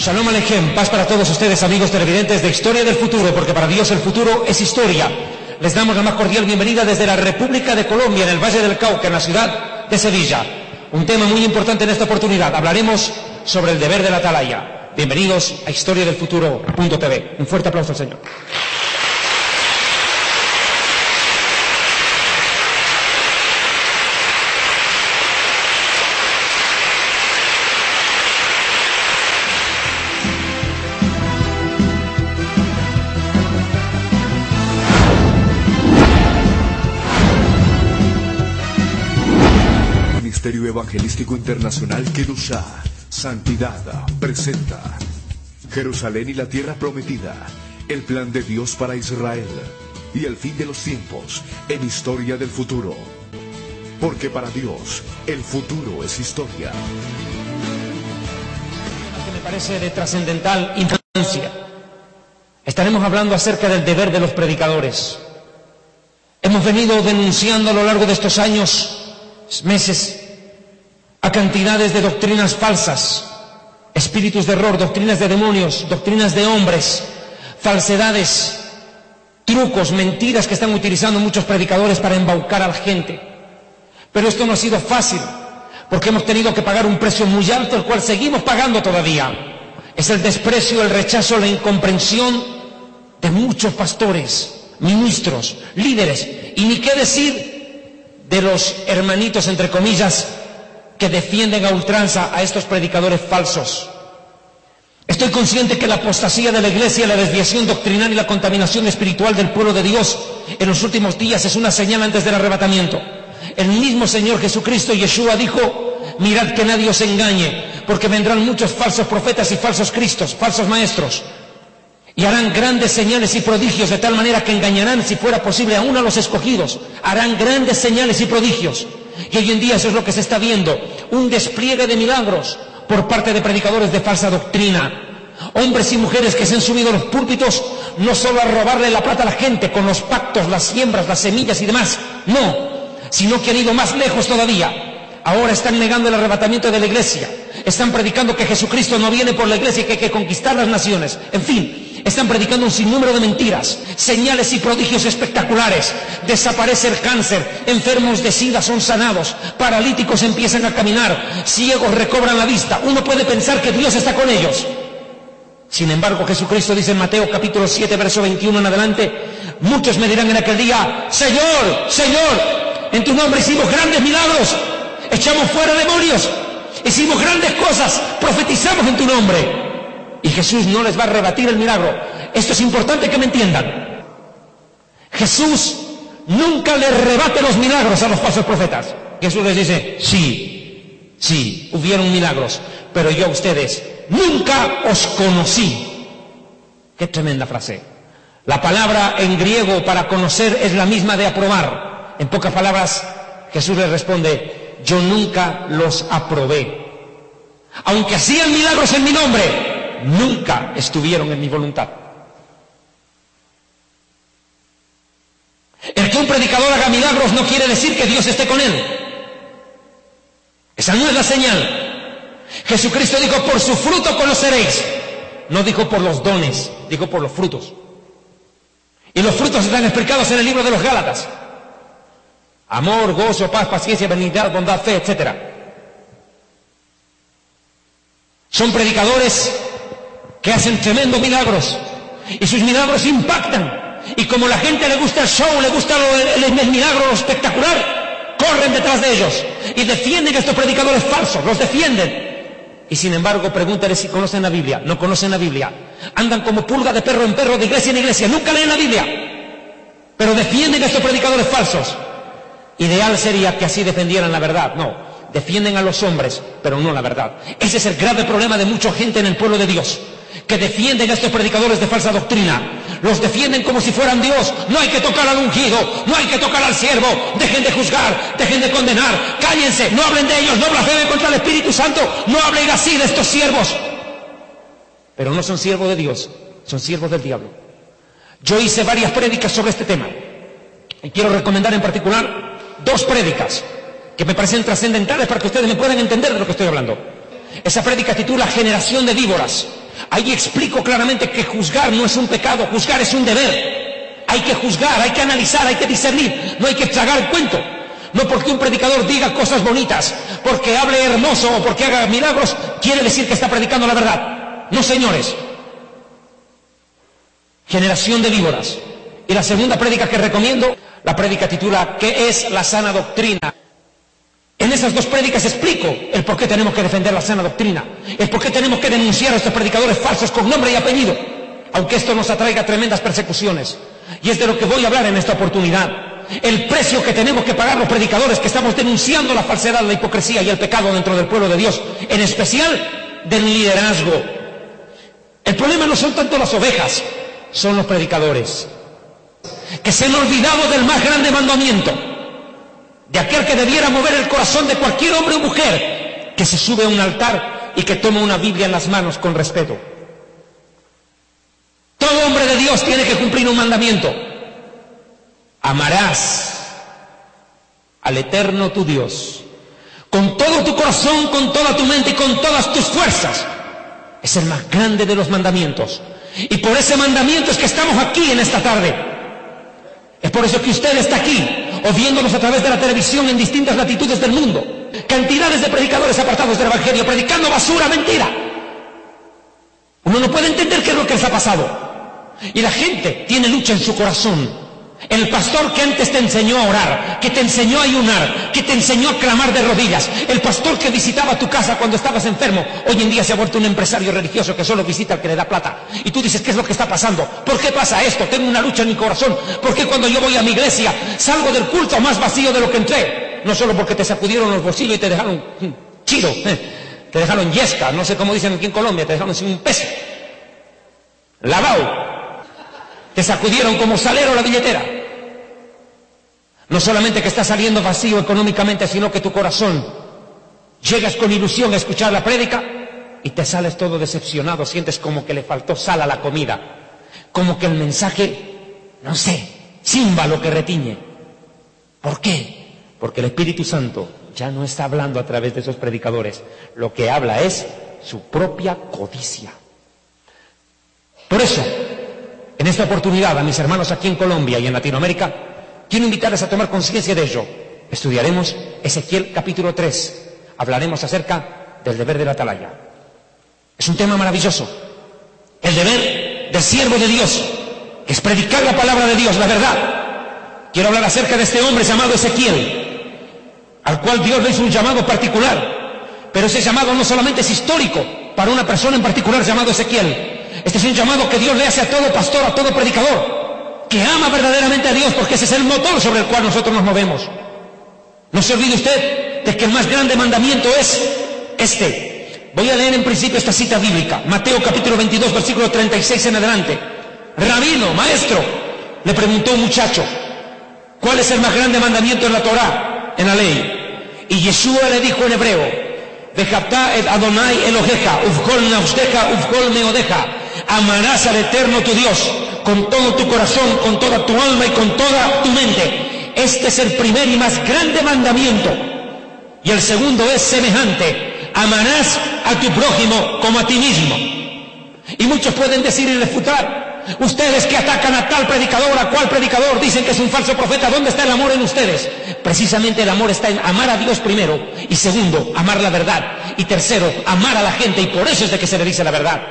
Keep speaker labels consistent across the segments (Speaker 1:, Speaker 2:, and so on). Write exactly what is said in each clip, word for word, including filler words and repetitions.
Speaker 1: Shalom Aleichem, paz para todos ustedes, amigos televidentes de Historia del Futuro, porque para Dios el futuro es historia. Les damos la más cordial bienvenida desde la República de Colombia, en el Valle del Cauca, en la ciudad de Sevilla. Un tema muy importante en esta oportunidad. Hablaremos sobre el deber de la atalaya. Bienvenidos a historia del futuro punto t v. Un fuerte aplauso al Señor.
Speaker 2: Ministerio Evangelístico Internacional Kedushá, Santidad, presenta Jerusalén y la Tierra Prometida, el plan de Dios para Israel y el fin de los tiempos en Historia del Futuro. Porque para Dios, el futuro es historia.
Speaker 1: Que me parece de trascendental importancia. Estaremos hablando acerca del deber de los predicadores. Hemos venido denunciando a lo largo de estos años, meses, a cantidades de doctrinas falsas, espíritus de error, doctrinas de demonios, doctrinas de hombres, falsedades, trucos, mentiras que están utilizando muchos predicadores para embaucar a la gente. Pero esto no ha sido fácil, porque hemos tenido que pagar un precio muy alto, el cual seguimos pagando todavía. Es el desprecio, el rechazo, la incomprensión de muchos pastores, ministros, líderes, y ni qué decir de los hermanitos, entre comillas, que defienden a ultranza a estos predicadores falsos. Estoy consciente que la apostasía de la iglesia, la desviación doctrinal y la contaminación espiritual del pueblo de Dios en los últimos días es una señal antes del arrebatamiento. El mismo Señor Jesucristo, Yeshua, dijo: mirad que nadie os engañe, porque vendrán muchos falsos profetas y falsos cristos, falsos maestros, y harán grandes señales y prodigios, de tal manera que engañarán, si fuera posible, aún a los escogidos. Harán grandes señales y prodigios. Y hoy en día eso es lo que se está viendo, un despliegue de milagros por parte de predicadores de falsa doctrina. Hombres y mujeres que se han subido a los púlpitos no solo a robarle la plata a la gente con los pactos, las siembras, las semillas y demás, no, sino que han ido más lejos todavía. Ahora están negando el arrebatamiento de la iglesia, están predicando que Jesucristo no viene por la iglesia y que hay que conquistar las naciones. En fin, están predicando un sinnúmero de mentiras, señales y prodigios espectaculares. Desaparece el cáncer, enfermos de sida son sanados, paralíticos empiezan a caminar, ciegos recobran la vista. Uno puede pensar que Dios está con ellos. Sin embargo, Jesucristo dice en Mateo capítulo siete, verso veintiuno en adelante: muchos me dirán en aquel día: Señor, Señor, en tu nombre hicimos grandes milagros, echamos fuera demonios, hicimos grandes cosas, profetizamos en tu nombre. Y Jesús no les va a rebatir el milagro. Esto es importante que me entiendan. Jesús nunca les rebate los milagros a los falsos profetas. Jesús les dice: sí, sí, hubieron milagros, pero yo a ustedes nunca os conocí. Qué tremenda frase. La palabra en griego para conocer es la misma de aprobar. En pocas palabras, Jesús les responde: yo nunca los aprobé. Aunque hacían milagros en mi nombre, nunca estuvieron en mi voluntad. El que un predicador haga milagros no quiere decir que Dios esté con él. Esa no es la señal. Jesucristo dijo: por su fruto conoceréis. No dijo por los dones, dijo por los frutos. Y los frutos están explicados en el libro de los Gálatas: amor, gozo, paz, paciencia, benignidad, bondad, fe, etcétera. Son predicadores que hacen tremendos milagros, y sus milagros impactan, y como la gente le gusta el show, le gusta lo, el, el milagro, lo espectacular, corren detrás de ellos y defienden a estos predicadores falsos, los defienden. Y sin embargo, pregúntale si conocen la Biblia. No conocen la Biblia, andan como pulga de perro en perro, de iglesia en iglesia, nunca leen la Biblia, pero defienden a estos predicadores falsos. Ideal sería que así defendieran la verdad. No, defienden a los hombres, pero no la verdad. Ese es el grave problema de mucha gente en el pueblo de Dios, que defienden a estos predicadores de falsa doctrina. Los defienden como si fueran Dios. No hay que tocar al ungido, no hay que tocar al siervo. Dejen de juzgar, dejen de condenar, cállense, no hablen de ellos, no blasfemen contra el Espíritu Santo, no hablen así de estos siervos. Pero no son siervos de Dios, son siervos del diablo. Yo hice varias prédicas sobre este tema y quiero recomendar en particular dos prédicas que me parecen trascendentales para que ustedes me puedan entender de lo que estoy hablando. Esa prédica titula Generación de víboras. Ahí explico claramente que juzgar no es un pecado, juzgar es un deber. Hay que juzgar, hay que analizar, hay que discernir, no hay que tragar el cuento. No porque un predicador diga cosas bonitas, porque hable hermoso o porque haga milagros, quiere decir que está predicando la verdad. No, señores. Generación de víboras. Y la segunda prédica que recomiendo, la prédica titula ¿Qué es la sana doctrina? En esas dos prédicas explico el por qué tenemos que defender la sana doctrina, el por qué tenemos que denunciar a estos predicadores falsos con nombre y apellido, aunque esto nos atraiga tremendas persecuciones. Y es de lo que voy a hablar en esta oportunidad. El precio que tenemos que pagar los predicadores que estamos denunciando la falsedad, la hipocresía y el pecado dentro del pueblo de Dios, en especial del liderazgo. El problema no son tanto las ovejas, son los predicadores, que se han olvidado del más grande mandamiento, de aquel que debiera mover el corazón de cualquier hombre o mujer que se sube a un altar y que toma una Biblia en las manos con respeto. Todo hombre de Dios tiene que cumplir un mandamiento. Amarás al Eterno tu Dios con todo tu corazón, con toda tu mente y con todas tus fuerzas. Es el más grande de los mandamientos. Y por ese mandamiento es que estamos aquí en esta tarde. Es por eso que usted está aquí, o viéndonos a través de la televisión en distintas latitudes del mundo. Cantidades de predicadores apartados del Evangelio, predicando basura, mentira. Uno no puede entender qué es lo que les ha pasado. Y la gente tiene lucha en su corazón. El pastor que antes te enseñó a orar, que te enseñó a ayunar, que te enseñó a clamar de rodillas, el pastor que visitaba tu casa cuando estabas enfermo, hoy en día se ha vuelto un empresario religioso que solo visita al que le da plata. Y tú dices, ¿qué es lo que está pasando? ¿Por qué pasa esto? Tengo una lucha en mi corazón. ¿Por qué cuando yo voy a mi iglesia salgo del culto más vacío de lo que entré? No solo porque te sacudieron los bolsillos y te dejaron chido, eh, te dejaron yesca, no sé cómo dicen aquí en Colombia, te dejaron sin un peso, lavado. Te sacudieron como salero la billetera. No solamente que estás saliendo vacío económicamente, sino que tu corazón, llegas con ilusión a escuchar la prédica y te sales todo decepcionado, sientes como que le faltó sal a la comida, como que el mensaje, no sé, zimba lo que retiñe. ¿Por qué? Porque el Espíritu Santo ya no está hablando a través de esos predicadores, lo que habla es su propia codicia. Por eso, en esta oportunidad, a mis hermanos aquí en Colombia y en Latinoamérica, quiero invitarles a tomar conciencia de ello. Estudiaremos Ezequiel capítulo tres. Hablaremos acerca del deber de la atalaya. Es un tema maravilloso. El deber del siervo de Dios, que es predicar la palabra de Dios, la verdad. Quiero hablar acerca de este hombre llamado Ezequiel, al cual Dios le hizo un llamado particular. Pero ese llamado no solamente es histórico para una persona en particular llamado Ezequiel. Este es un llamado que Dios le hace a todo pastor, a todo predicador, que ama verdaderamente a Dios, porque ese es el motor sobre el cual nosotros nos movemos. No se olvide usted de que el más grande mandamiento es este. Voy a leer en principio esta cita bíblica, Mateo capítulo veintidós, versículo treinta y seis en adelante. Rabino, maestro, le preguntó un muchacho, ¿cuál es el más grande mandamiento en la Torá, en la ley? Y Yeshua le dijo en hebreo, Vejaptá et Adonai Eloheja, ufkol nausteja, ufkol meodeja. Amarás al Eterno tu Dios con todo tu corazón, con toda tu alma y con toda tu mente. Este es el primer y más grande mandamiento. Y el segundo es semejante. Amarás a tu prójimo como a ti mismo. Y muchos pueden decir y refutar, ustedes que atacan a tal predicador, a cual predicador, dicen que es un falso profeta, ¿dónde está el amor en ustedes? Precisamente el amor está en amar a Dios primero, y segundo, amar la verdad, y tercero, amar a la gente, y por eso es de que se le dice la verdad.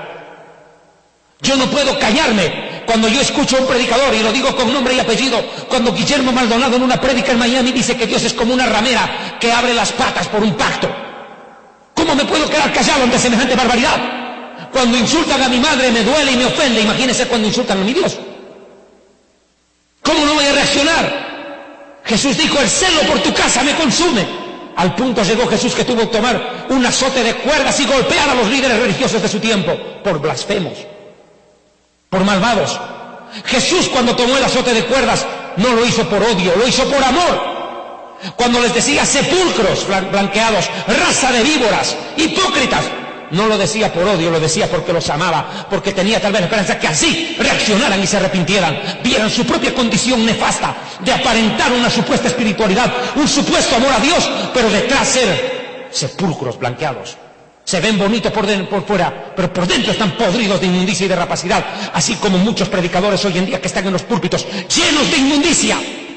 Speaker 1: Yo no puedo callarme cuando yo escucho a un predicador, y lo digo con nombre y apellido, cuando Guillermo Maldonado en una prédica en Miami dice que Dios es como una ramera que abre las patas por un pacto. ¿Cómo me puedo quedar callado ante semejante barbaridad? Cuando insultan a mi madre me duele y me ofende, imagínense cuando insultan a mi Dios. ¿Cómo no voy a reaccionar? Jesús dijo, el celo por tu casa me consume. Al punto llegó Jesús que tuvo que tomar un azote de cuerdas y golpear a los líderes religiosos de su tiempo por blasfemos, por malvados. Jesús, cuando tomó el azote de cuerdas, no lo hizo por odio, lo hizo por amor. Cuando les decía sepulcros blanqueados, raza de víboras, hipócritas, no lo decía por odio, lo decía porque los amaba, porque tenía tal vez la esperanza que así reaccionaran y se arrepintieran, vieran su propia condición nefasta de aparentar una supuesta espiritualidad, un supuesto amor a Dios, pero detrás ser sepulcros blanqueados, Se ven bonitos por, de, por fuera, pero por dentro están podridos de inmundicia y de rapacidad, así como muchos predicadores hoy en día que están en los púlpitos llenos de inmundicia,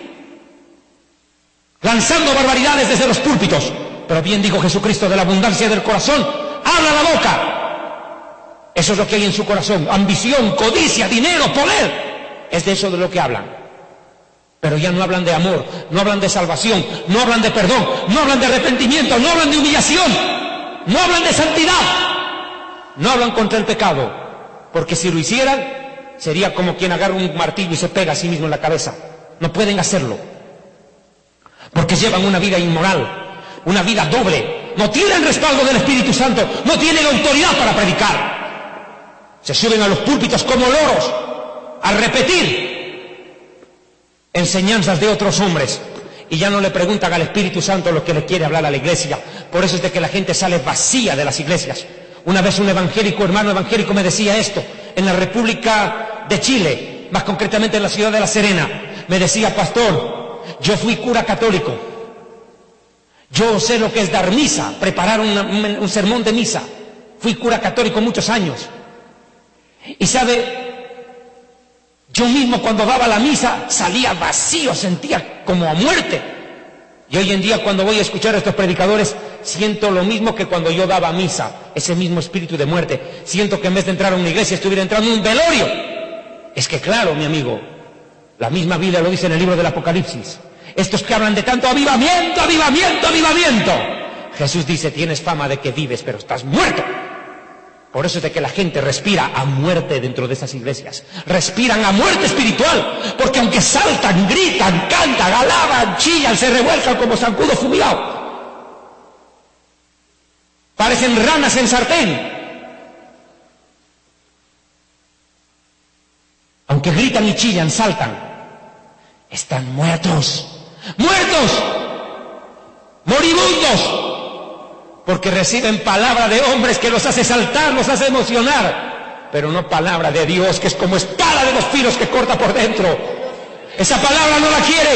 Speaker 1: lanzando barbaridades desde los púlpitos. Pero bien dijo Jesucristo, de la abundancia del corazón habla la boca. Eso es lo que hay en su corazón: ambición, codicia, dinero, poder. Es de eso de lo que hablan. Pero ya no hablan de amor, no hablan de salvación, no hablan de perdón, no hablan de arrepentimiento, no hablan de humillación, no hablan de santidad, no hablan contra el pecado. Porque si lo hicieran, sería como quien agarra un martillo y se pega a sí mismo en la cabeza. No pueden hacerlo, porque llevan una vida inmoral, una vida doble. No tienen respaldo del Espíritu Santo, no tienen autoridad para predicar. Se suben a los púlpitos como loros a repetir enseñanzas de otros hombres y ya no le preguntan al Espíritu Santo lo que le quiere hablar a la iglesia. Por eso es de que la gente sale vacía de las iglesias. Una vez un evangélico, hermano evangélico, me decía esto en la República de Chile, más concretamente en la ciudad de La Serena. Me decía: pastor, yo fui cura católico, yo sé lo que es dar misa, preparar una, un, un sermón de misa. Fui cura católico muchos años y sabe, yo mismo cuando daba la misa salía vacío, sentía como a muerte. Y hoy en día cuando voy a escuchar a estos predicadores siento lo mismo que cuando yo daba misa, ese mismo espíritu de muerte. Siento que en vez de entrar a una iglesia estuviera entrando a un velorio. Es que claro, mi amigo, la misma Biblia lo dice en el libro del Apocalipsis. Estos que hablan de tanto avivamiento, avivamiento, avivamiento. Jesús dice: tienes fama de que vives, pero estás muerto. Por eso es de que la gente respira a muerte dentro de esas iglesias. Respiran a muerte espiritual. Porque aunque saltan, gritan, cantan, alaban, chillan, se revuelcan como zancudo fumigado, parecen ranas en sartén. Aunque gritan y chillan, saltan, están muertos. ¡Muertos! ¡Moribundos! Porque reciben palabra de hombres que los hace saltar, los hace emocionar, pero no palabra de Dios, que es como espada de dos filos que corta por dentro. Esa palabra no la quieren.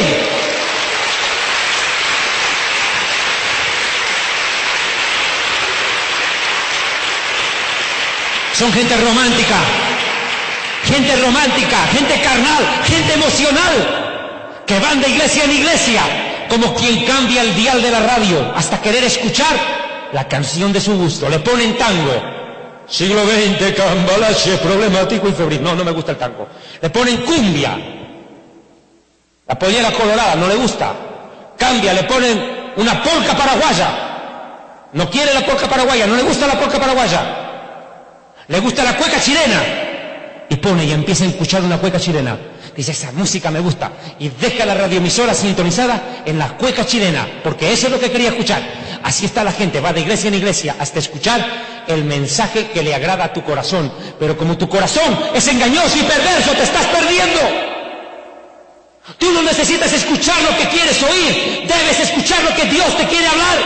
Speaker 1: Son gente romántica, gente romántica, gente carnal, gente emocional, que van de iglesia en iglesia, como quien cambia el dial de la radio hasta querer escuchar la canción de su gusto. Le ponen tango, siglo veinte, cambalache, problemático y febril. No, no me gusta el tango. Le ponen cumbia, la pollera colorada, no le gusta. Cambia, le ponen una polca paraguaya, no quiere la polca paraguaya, no le gusta la polca paraguaya. Le gusta la cueca chilena y pone y empieza a escuchar una cueca chilena. Dice: esa música me gusta, y deja la radioemisora sintonizada en la cueca chilena, porque eso es lo que quería escuchar. Así está la gente, va de iglesia en iglesia hasta escuchar el mensaje que le agrada a tu corazón. Pero como tu corazón es engañoso y perverso, te estás perdiendo. Tú no necesitas escuchar lo que quieres oír, debes escuchar lo que Dios te quiere hablar.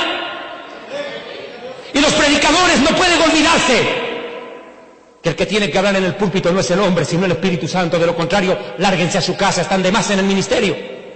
Speaker 1: Y los predicadores no pueden olvidarse que el que tiene que hablar en el púlpito no es el hombre, sino el Espíritu Santo. De lo contrario, lárguense a su casa, están de más en el ministerio.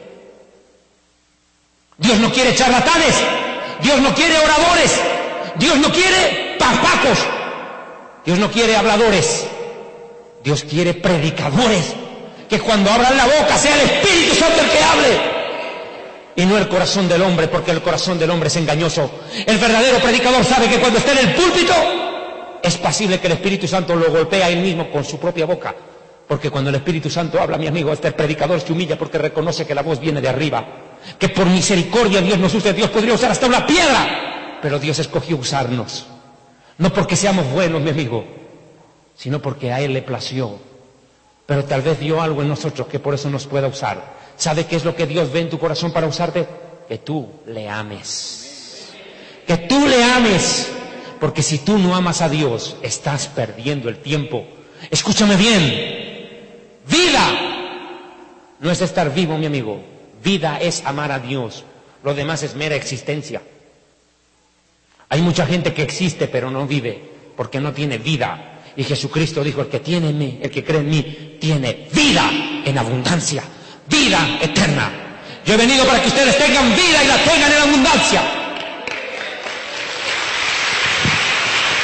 Speaker 1: Dios no quiere charlatanes, Dios no quiere oradores, Dios no quiere papacos, Dios no quiere habladores, Dios quiere predicadores, que cuando abran la boca sea el Espíritu Santo el que hable, y no el corazón del hombre, porque el corazón del hombre es engañoso. El verdadero predicador sabe que cuando está en el púlpito es posible que el Espíritu Santo lo golpee a él mismo con su propia boca. Porque cuando el Espíritu Santo habla, mi amigo, este predicador se humilla porque reconoce que la voz viene de arriba. Que por misericordia Dios nos use. Dios podría usar hasta una piedra, pero Dios escogió usarnos. No porque seamos buenos, mi amigo, sino porque a Él le plació. Pero tal vez dio algo en nosotros que por eso nos pueda usar. ¿Sabe qué es lo que Dios ve en tu corazón para usarte? Que tú le ames. Que tú le ames. Porque si tú no amas a Dios, estás perdiendo el tiempo. Escúchame bien. Vida no es estar vivo, mi amigo. Vida es amar a Dios. Lo demás es mera existencia. Hay mucha gente que existe pero no vive porque no tiene vida. Y Jesucristo dijo: el que tiene en mí, el que cree en mí, tiene vida en abundancia, vida eterna. Yo he venido para que ustedes tengan vida y la tengan en abundancia.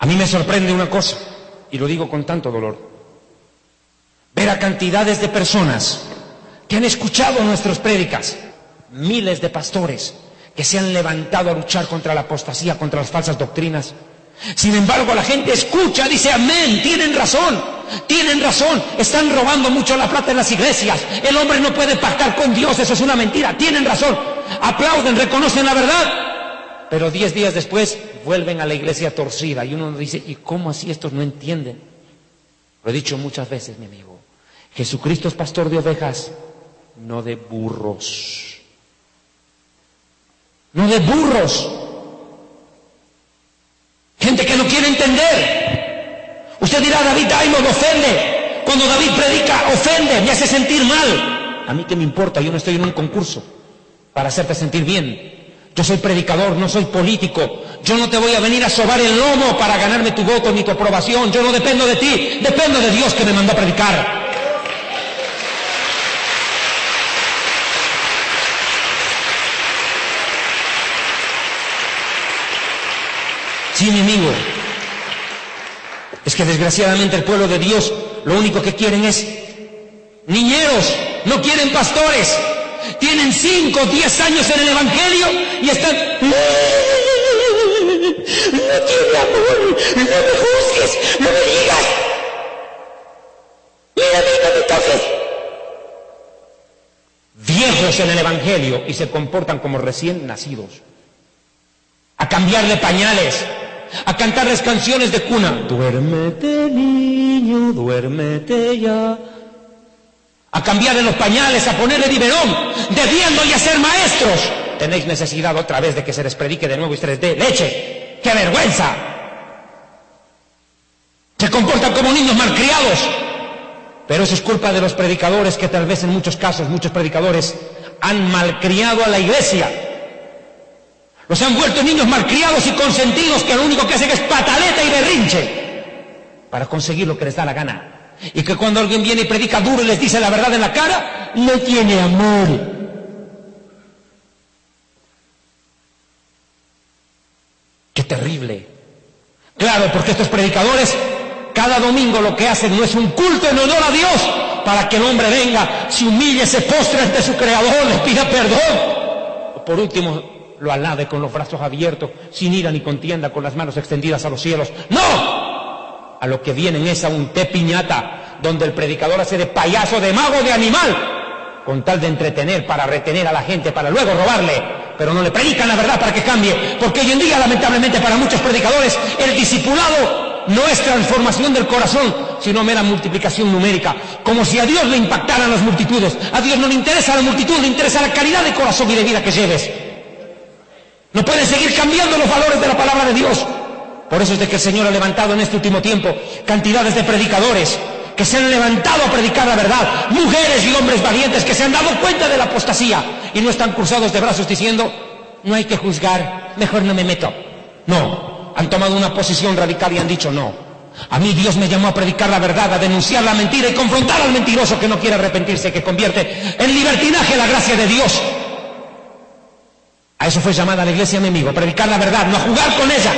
Speaker 1: A mí me sorprende una cosa, y lo digo con tanto dolor, ver a cantidades de personas que han escuchado nuestras prédicas, miles de pastores que se han levantado a luchar contra la apostasía, contra las falsas doctrinas. Sin embargo, la gente escucha, dice amén, tienen razón, tienen razón, están robando mucho la plata en las iglesias, el hombre no puede pactar con Dios, eso es una mentira, tienen razón, aplauden, reconocen la verdad, pero diez días después vuelven a la iglesia torcida y uno dice, ¿y cómo así estos no entienden? Lo he dicho muchas veces, mi amigo, Jesucristo es pastor de ovejas, no de burros, no de burros. Gente que no quiere entender. Usted dirá, David Diamond ofende. Cuando David predica, ofende, me hace sentir mal. A mí qué me importa, yo no estoy en un concurso para hacerte sentir bien. Yo soy predicador, no soy político. Yo no te voy a venir a sobar el lomo para ganarme tu voto ni tu aprobación. Yo no dependo de ti, dependo de Dios que me mandó a predicar. Sí, mi amigo, es que desgraciadamente el pueblo de Dios lo único que quieren es niñeros, no quieren pastores. Tienen cinco, diez años en el Evangelio y están... No tiene amor, no me juzgues, no me digas. Mira, mira, no me toques. Viejos en el Evangelio y se comportan como recién nacidos. A cambiarle pañales, a cantarles canciones de cuna. Duérmete, niño, duérmete ya. A cambiarle los pañales, a ponerle biberón, debiendo ya ser maestros. Tenéis necesidad otra vez de que se les predique de nuevo y se les dé leche. ¡Qué vergüenza! Se comportan como niños malcriados. Pero eso es culpa de los predicadores que tal vez en muchos casos, muchos predicadores han malcriado a la iglesia. Los han vuelto niños malcriados y consentidos que lo único que hacen es pataleta y berrinche para conseguir lo que les da la gana. Y que cuando alguien viene y predica duro y les dice la verdad en la cara, no tiene amor. ¡Qué terrible! Claro, porque estos predicadores cada domingo lo que hacen no es un culto en honor a Dios para que el hombre venga, se humille, se postre ante su Creador, le pida perdón. Por último, lo alabe con los brazos abiertos, sin ira ni contienda, con las manos extendidas a los cielos. ¡No! A lo que vienen es a un té piñata, donde el predicador hace de payaso, de mago, de animal, con tal de entretener, para retener a la gente, para luego robarle, pero no le predican la verdad para que cambie, porque hoy en día, lamentablemente, para muchos predicadores, el discipulado no es transformación del corazón, sino mera multiplicación numérica, como si a Dios le impactaran las multitudes. A Dios no le interesa la multitud, le interesa la calidad de corazón y de vida que lleves. No pueden seguir cambiando los valores de la palabra de Dios. Por eso es de que el Señor ha levantado en este último tiempo cantidades de predicadores que se han levantado a predicar la verdad, mujeres y hombres valientes que se han dado cuenta de la apostasía y no están cruzados de brazos diciendo, no hay que juzgar, mejor no me meto. No, han tomado una posición radical y han dicho, no, a mí Dios me llamó a predicar la verdad, a denunciar la mentira y confrontar al mentiroso que no quiere arrepentirse, que convierte en libertinaje la gracia de Dios. A eso fue llamada la iglesia, mi amigo, a predicar la verdad, no a jugar con ella.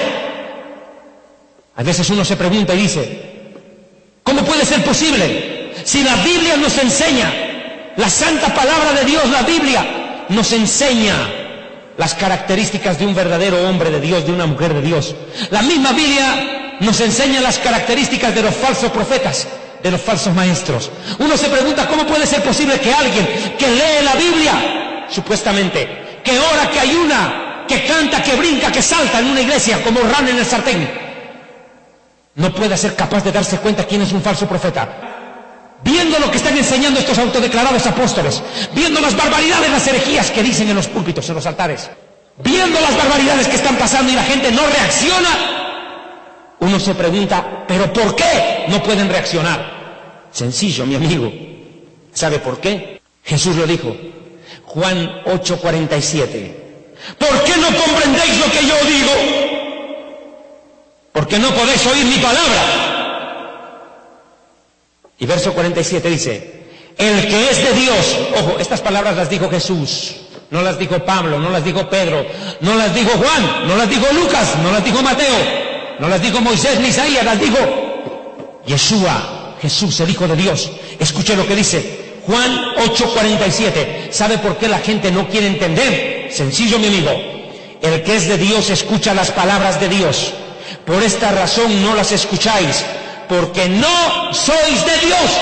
Speaker 1: A veces uno se pregunta y dice, ¿cómo puede ser posible? Si la Biblia nos enseña, la santa palabra de Dios, la Biblia, nos enseña las características de un verdadero hombre de Dios, de una mujer de Dios. La misma Biblia nos enseña las características de los falsos profetas, de los falsos maestros. Uno se pregunta, ¿cómo puede ser posible que alguien que lee la Biblia, supuestamente, que ora, que ayuna, que canta, que brinca, que salta en una iglesia como rana en el sartén, no puede ser capaz de darse cuenta quién es un falso profeta? Viendo lo que están enseñando estos autodeclarados apóstoles, viendo las barbaridades, las herejías que dicen en los púlpitos, en los altares, viendo las barbaridades que están pasando y la gente no reacciona, uno se pregunta, ¿pero por qué no pueden reaccionar? Sencillo, mi amigo. ¿Sabe por qué? Jesús lo dijo, Juan ocho cuarenta y siete. ¿Por qué no comprendéis lo que yo digo? Porque no podéis oír mi palabra. Y verso cuarenta y siete dice, el que es de Dios, ojo, estas palabras las dijo Jesús, no las dijo Pablo, no las dijo Pedro, no las dijo Juan, no las dijo Lucas, no las dijo Mateo, No las dijo Moisés ni Isaías, las dijo Yeshua, Jesús, el Hijo de Dios. Escuche lo que dice Juan ocho cuarenta y siete. ¿Sabe por qué la gente no quiere entender? Sencillo, mi amigo. El que es de Dios escucha las palabras de Dios. Por esta razón no las escucháis, porque no sois de Dios.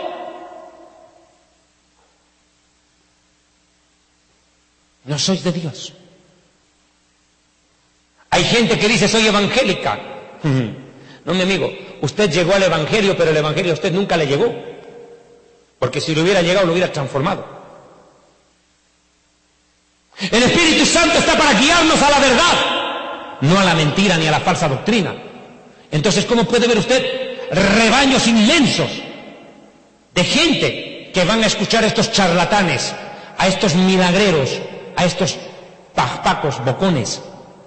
Speaker 1: No sois de Dios. Hay gente que dice, soy evangélica. No, mi amigo, usted llegó al evangelio, pero el evangelio a usted nunca le llegó. Porque si le hubiera llegado, lo hubiera transformado. El Espíritu Santo está para guiarnos a la verdad, no a la mentira ni a la falsa doctrina. Entonces, ¿cómo puede ver usted rebaños inmensos de gente que van a escuchar a estos charlatanes, a estos milagreros, a estos pajpacos, bocones,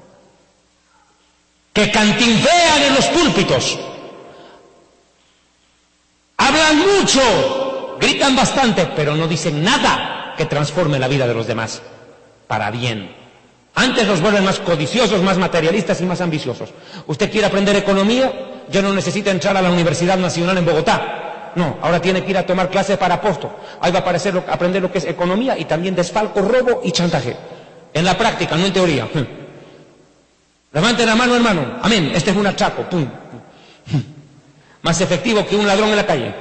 Speaker 1: que cantinflean en los púlpitos, hablan mucho, gritan bastante, pero no dicen nada que transforme la vida de los demás para bien? Antes los vuelven más codiciosos, más materialistas y más ambiciosos. ¿Usted quiere aprender economía? Ya no necesita entrar a la Universidad Nacional en Bogotá. No, ahora tiene que ir a tomar clases para apóstol. Ahí va a aparecer lo, aprender lo que es economía y también desfalco, robo y chantaje. En la práctica, no en teoría. Levante la mano, hermano. Amén. Este es un atraco. Pum. Más efectivo que un ladrón en la calle.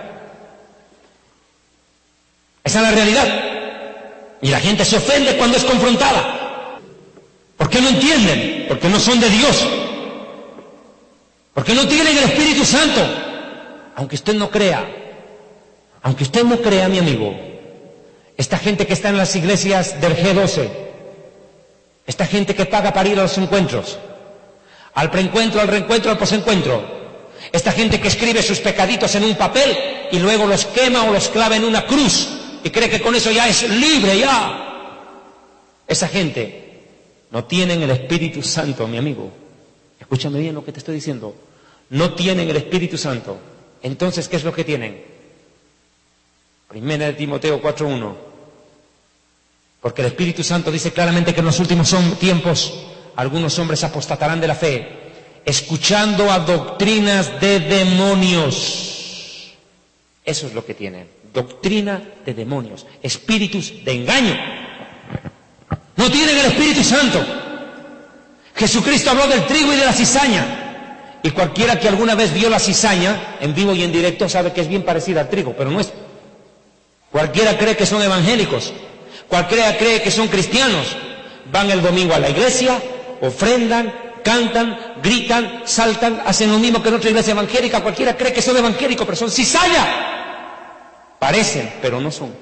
Speaker 1: Esa es la realidad. Y la gente se ofende cuando es confrontada. ¿Por qué no entienden? Porque no son de Dios. Porque no tienen el Espíritu Santo. Aunque usted no crea, aunque usted no crea, mi amigo, esta gente que está en las iglesias del G doce, esta gente que paga para ir a los encuentros, al preencuentro, al reencuentro, al posencuentro, esta gente que escribe sus pecaditos en un papel y luego los quema o los clava en una cruz y cree que con eso ya es libre, ya. Esa gente no tienen el Espíritu Santo, mi amigo. Escúchame bien lo que te estoy diciendo. No tienen el Espíritu Santo. Entonces, ¿qué es lo que tienen? Primera de Timoteo cuatro uno. Porque el Espíritu Santo dice claramente que en los últimos tiempos algunos hombres apostatarán de la fe, escuchando a doctrinas de demonios. Eso es lo que tienen. Doctrina de demonios. Espíritus de engaño. No tienen el Espíritu Santo. Jesucristo habló del trigo y de la cizaña. Y cualquiera que alguna vez vio la cizaña, en vivo y en directo, sabe que es bien parecida al trigo, pero no es. Cualquiera cree que son evangélicos, cualquiera cree que son cristianos, van el domingo a la iglesia, ofrendan, cantan, gritan, saltan, hacen lo mismo que en otra iglesia evangélica, cualquiera cree que son evangélicos, pero son cizaña. Parecen, pero no son.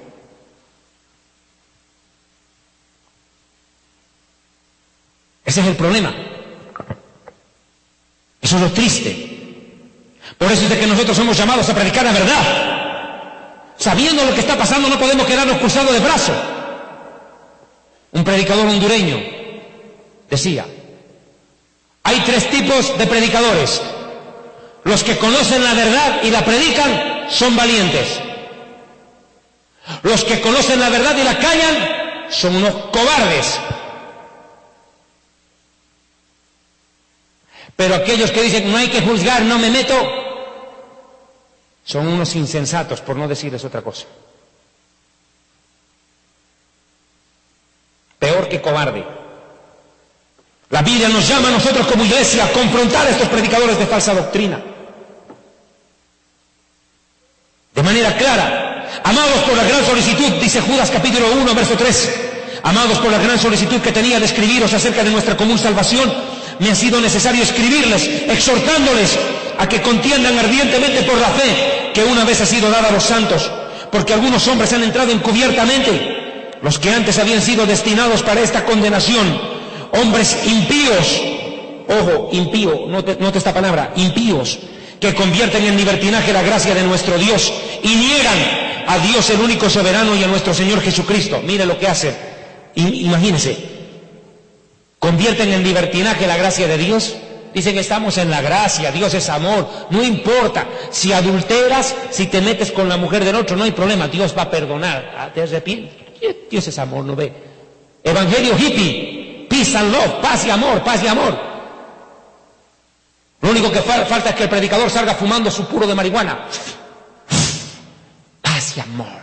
Speaker 1: Ese es el problema. Eso es lo triste. Por eso es de que nosotros somos llamados a predicar la verdad. Sabiendo lo que está pasando, no podemos quedarnos cruzados de brazos. Un predicador hondureño decía, hay tres tipos de predicadores. Los que conocen la verdad y la predican son valientes. Los que conocen la verdad y la callan son unos cobardes. Pero aquellos que dicen, no hay que juzgar, no me meto, son unos insensatos, por no decirles otra cosa. Peor que cobarde. La Biblia nos llama a nosotros como iglesia a confrontar a estos predicadores de falsa doctrina. De manera clara, amados por la gran solicitud, dice Judas capítulo uno, verso tres, amados por la gran solicitud que tenía de escribiros acerca de nuestra común salvación, me ha sido necesario escribirles, exhortándoles a que contiendan ardientemente por la fe que una vez ha sido dada a los santos, porque algunos hombres han entrado encubiertamente, los que antes habían sido destinados para esta condenación, hombres impíos, ojo, impío, note, note esta palabra, impíos, que convierten en libertinaje la gracia de nuestro Dios y niegan a Dios el único soberano y a nuestro Señor Jesucristo. Mire lo que hacen, imagínense. Convierten en libertinaje la gracia de Dios. Dicen, estamos en la gracia, Dios es amor. No importa, si adulteras, si te metes con la mujer del otro, no hay problema, Dios va a perdonar. ¿Te arrepientes? Dios es amor, ¿no ve? Evangelio hippie, peace and love, paz y amor, paz y amor. No único que fa falta es que el predicador salga fumando su puro de marihuana. Paz y amor.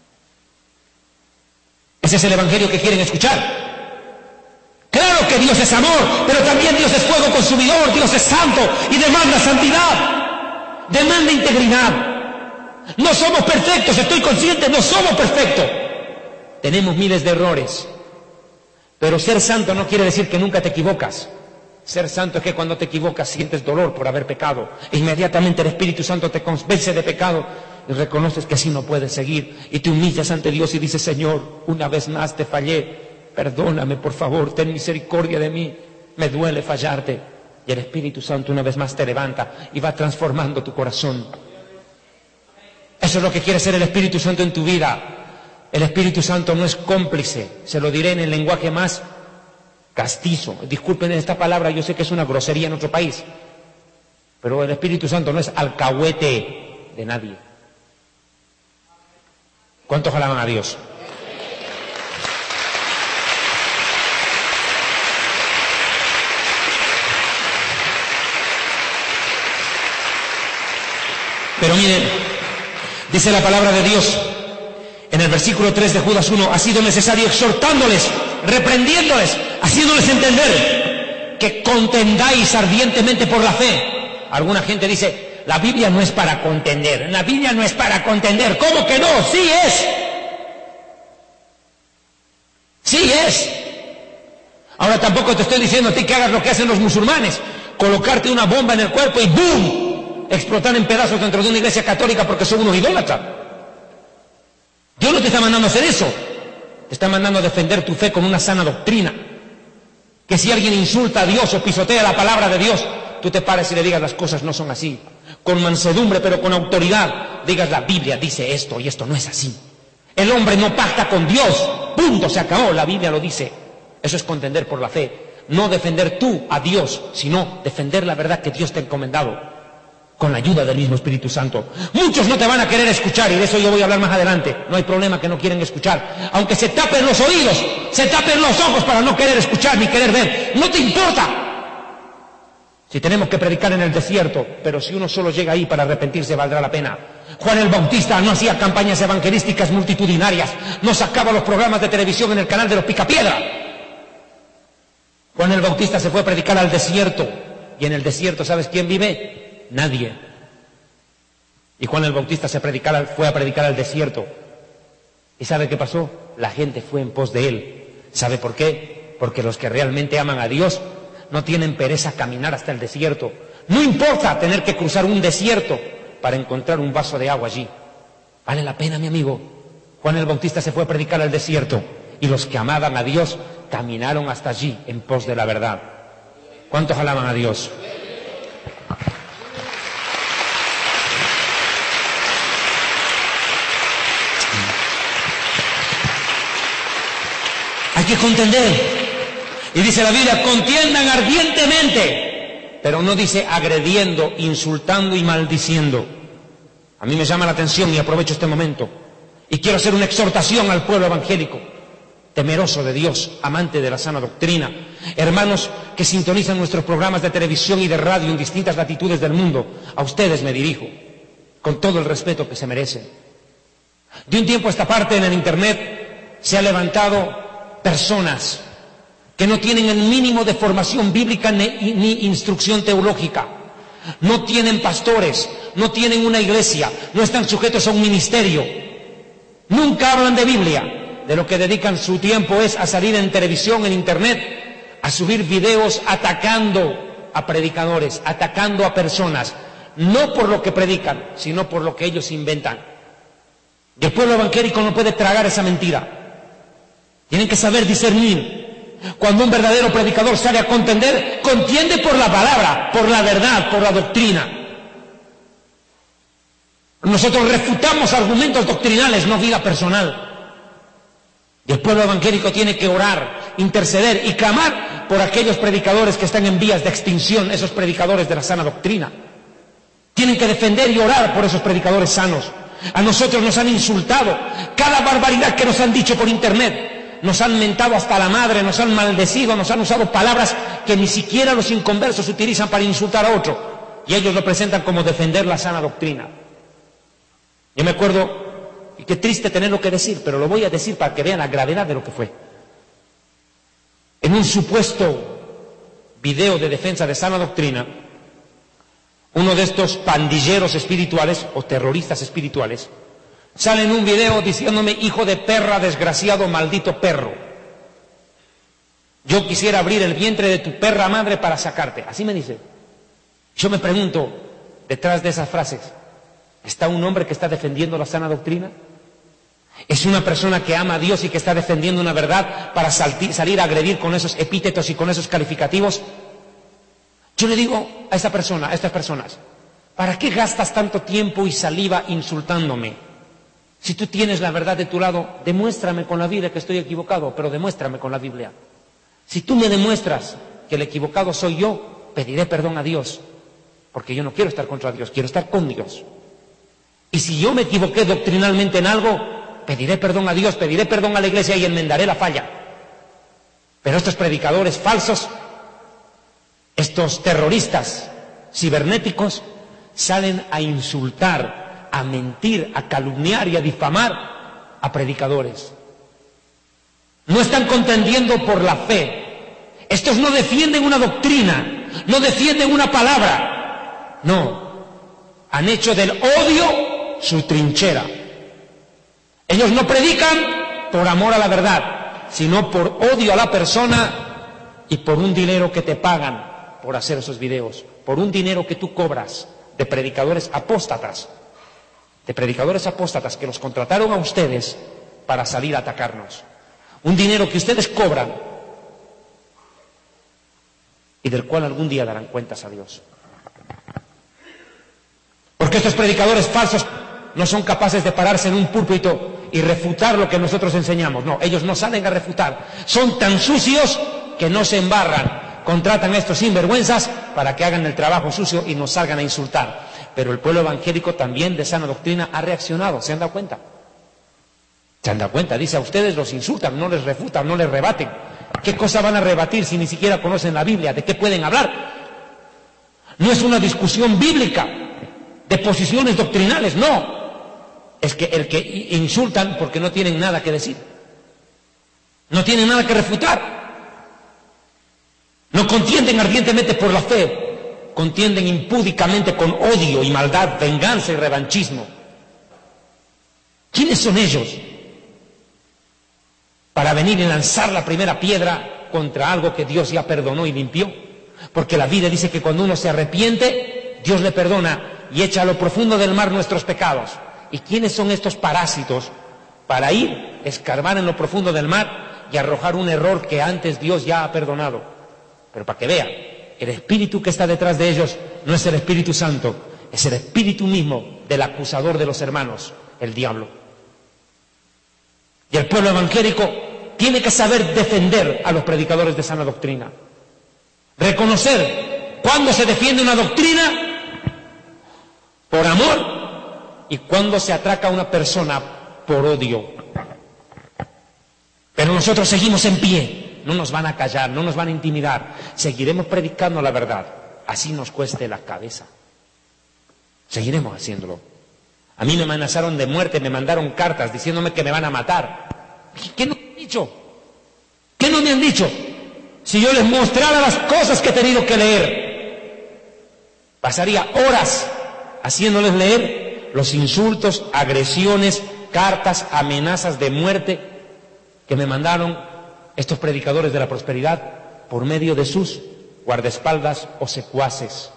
Speaker 1: Ese es el evangelio que quieren escuchar. Claro que Dios es amor, pero también Dios es fuego consumidor, Dios es santo y demanda santidad, demanda integridad. No somos perfectos, estoy consciente, no somos perfectos. Tenemos miles de errores. Pero ser santo no quiere decir que nunca te equivocas. Ser santo es que cuando te equivocas sientes dolor por haber pecado. E inmediatamente el Espíritu Santo te convence de pecado y reconoces que así no puedes seguir. Y te humillas ante Dios y dices, Señor, una vez más te fallé. Perdóname, por favor, ten misericordia de mí. Me duele fallarte. Y el Espíritu Santo una vez más te levanta y va transformando tu corazón. Eso es lo que quiere ser el Espíritu Santo en tu vida. El Espíritu Santo no es cómplice, se lo diré en el lenguaje más castizo. Disculpen esta palabra, yo sé que es una grosería en otro país, pero el Espíritu Santo no es alcahuete de nadie. ¿Cuántos alaban a Dios? Pero miren, dice la palabra de Dios en el versículo tres de Judas uno, ha sido necesario exhortándoles, reprendiéndoles, haciéndoles entender que contendáis ardientemente por la fe. Alguna gente dice, la Biblia no es para contender, la Biblia no es para contender. ¿Cómo que no? Sí es. Sí es. Ahora tampoco te estoy diciendo a ti que hagas lo que hacen los musulmanes, colocarte una bomba en el cuerpo y ¡boom!, explotar en pedazos dentro de una iglesia católica porque son unos idólatras. Dios no te está mandando a hacer eso. Te está mandando a defender tu fe con una sana doctrina. Que si alguien insulta a Dios o pisotea la palabra de Dios, tú te pares y le digas las cosas no son así. Con mansedumbre pero con autoridad digas la Biblia dice esto y esto no es así. El hombre no pacta con Dios. Punto, se acabó. La Biblia lo dice. Eso es contender por la fe. No defender tú a Dios, sino defender la verdad que Dios te ha encomendado. Con la ayuda del mismo Espíritu Santo. Muchos no te van a querer escuchar y de eso yo voy a hablar más adelante. No hay problema que no quieren escuchar. Aunque se tapen los oídos, se tapen los ojos para no querer escuchar ni querer ver. No te importa. Si tenemos que predicar en el desierto, pero si uno solo llega ahí para arrepentirse valdrá la pena. Juan el Bautista no hacía campañas evangelísticas multitudinarias. No sacaba los programas de televisión en el canal de los Picapiedra. Juan el Bautista se fue a predicar al desierto. Y en el desierto, ¿sabes quién vive? Nadie. Y Juan el Bautista se predicar, fue a predicar al desierto. ¿Y sabe qué pasó? La gente fue en pos de él. ¿Sabe por qué? Porque los que realmente aman a Dios no tienen pereza a caminar hasta el desierto. No importa tener que cruzar un desierto para encontrar un vaso de agua allí. Vale la pena, mi amigo. Juan el Bautista se fue a predicar al desierto y los que amaban a Dios caminaron hasta allí en pos de la verdad. ¿Cuántos alaban a Dios? Hay que contender. Y dice la Biblia, contiendan ardientemente. Pero no dice agrediendo, insultando y maldiciendo. A mí me llama la atención y aprovecho este momento. Y quiero hacer una exhortación al pueblo evangélico, temeroso de Dios, amante de la sana doctrina. Hermanos que sintonizan nuestros programas de televisión y de radio en distintas latitudes del mundo, a ustedes me dirijo, con todo el respeto que se merecen. De un tiempo a esta parte en el Internet se ha levantado personas que no tienen el mínimo de formación bíblica ni, ni instrucción teológica. No tienen pastores, no tienen una iglesia, no están sujetos a un ministerio. Nunca hablan de Biblia. De lo que dedican su tiempo es a salir en televisión, en Internet, a subir videos atacando a predicadores, atacando a personas. No por lo que predican, sino por lo que ellos inventan. Y el pueblo evangélico no puede tragar esa mentira. Tienen que saber discernir. Cuando un verdadero predicador sale a contender, contiende por la palabra, por la verdad, por la doctrina. Nosotros refutamos argumentos doctrinales, no vida personal. Y el pueblo evangélico tiene que orar, interceder y clamar por aquellos predicadores que están en vías de extinción, esos predicadores de la sana doctrina. Tienen que defender y orar por esos predicadores sanos. A nosotros nos han insultado. Cada barbaridad que nos han dicho por Internet. Nos han mentado hasta la madre, nos han maldecido, nos han usado palabras que ni siquiera los inconversos utilizan para insultar a otro. y ellos lo presentan como defender la sana doctrina. Yo me acuerdo, y qué triste tenerlo que decir, pero lo voy a decir para que vean la gravedad de lo que fue. En un supuesto video de defensa de sana doctrina, uno de estos pandilleros espirituales o terroristas espirituales sale en un video diciéndome: hijo de perra, desgraciado, maldito perro, yo quisiera abrir el vientre de tu perra madre para sacarte. Así me dice. Yo me pregunto, detrás de esas frases, ¿está un hombre que está defendiendo la sana doctrina? ¿Es una persona que ama a Dios y que está defendiendo una verdad para salir a agredir con esos epítetos y con esos calificativos? Yo le digo a esta persona, a estas personas, ¿para qué gastas tanto tiempo y saliva insultándome? Si tú tienes la verdad de tu lado, demuéstrame con la Biblia que estoy equivocado, pero demuéstrame con la Biblia. Si tú me demuestras que el equivocado soy yo, pediré perdón a Dios, porque yo no quiero estar contra Dios, quiero estar con Dios. Y si yo me equivoqué doctrinalmente en algo, pediré perdón a Dios, pediré perdón a la iglesia y enmendaré la falla. Pero estos predicadores falsos, estos terroristas cibernéticos, salen a insultar, a mentir, a calumniar y a difamar a predicadores. No están contendiendo por la fe. Estos no defienden una doctrina, no defienden una palabra. No, han hecho del odio su trinchera. Ellos no predican por amor a la verdad, sino por odio a la persona y por un dinero que te pagan por hacer esos videos, por un dinero que tú cobras de predicadores apóstatas, de predicadores apóstatas que los contrataron a ustedes para salir a atacarnos. Un dinero que ustedes cobran y del cual algún día darán cuentas a Dios. Porque estos predicadores falsos no son capaces de pararse en un púlpito y refutar lo que nosotros enseñamos. No, ellos no salen a refutar. Son tan sucios que no se embarran. Contratan a estos sinvergüenzas para que hagan el trabajo sucio y nos salgan a insultar. Pero el pueblo evangélico también de sana doctrina ha reaccionado. ¿Se han dado cuenta? ¿Se han dado cuenta? Dice, a ustedes los insultan, no les refutan, no les rebaten. ¿Qué cosa van a rebatir si ni siquiera conocen la Biblia? ¿De qué pueden hablar? No es una discusión bíblica de posiciones doctrinales, no. Es que el que insultan porque no tienen nada que decir. No tienen nada que refutar. No contienden ardientemente por la fe, contienden impúdicamente con odio y maldad, venganza y revanchismo. ¿Quiénes son ellos para venir y lanzar la primera piedra contra algo que Dios ya perdonó y limpió? Porque la Biblia dice que cuando uno se arrepiente, Dios le perdona y echa a lo profundo del mar nuestros pecados. ¿Y quiénes son estos parásitos para ir, escarbar en lo profundo del mar y arrojar un error que antes Dios ya ha perdonado? Pero para que vean, el espíritu que está detrás de ellos no es el Espíritu Santo, es el espíritu mismo del acusador de los hermanos, el diablo. Y el pueblo evangélico tiene que saber defender a los predicadores de sana doctrina. Reconocer cuándo se defiende una doctrina por amor y cuándo se atraca a una persona por odio. Pero nosotros seguimos en pie. No nos van a callar, no nos van a intimidar. Seguiremos predicando la verdad, así nos cueste la cabeza. Seguiremos haciéndolo. A mí me amenazaron de muerte, me mandaron cartas diciéndome que me van a matar. ¿Qué no me han dicho? ¿Qué no me han dicho? Si yo les mostrara las cosas que he tenido que leer, pasaría horas haciéndoles leer los insultos, agresiones, cartas, amenazas de muerte que me mandaron estos predicadores de la prosperidad por medio de sus guardaespaldas o secuaces.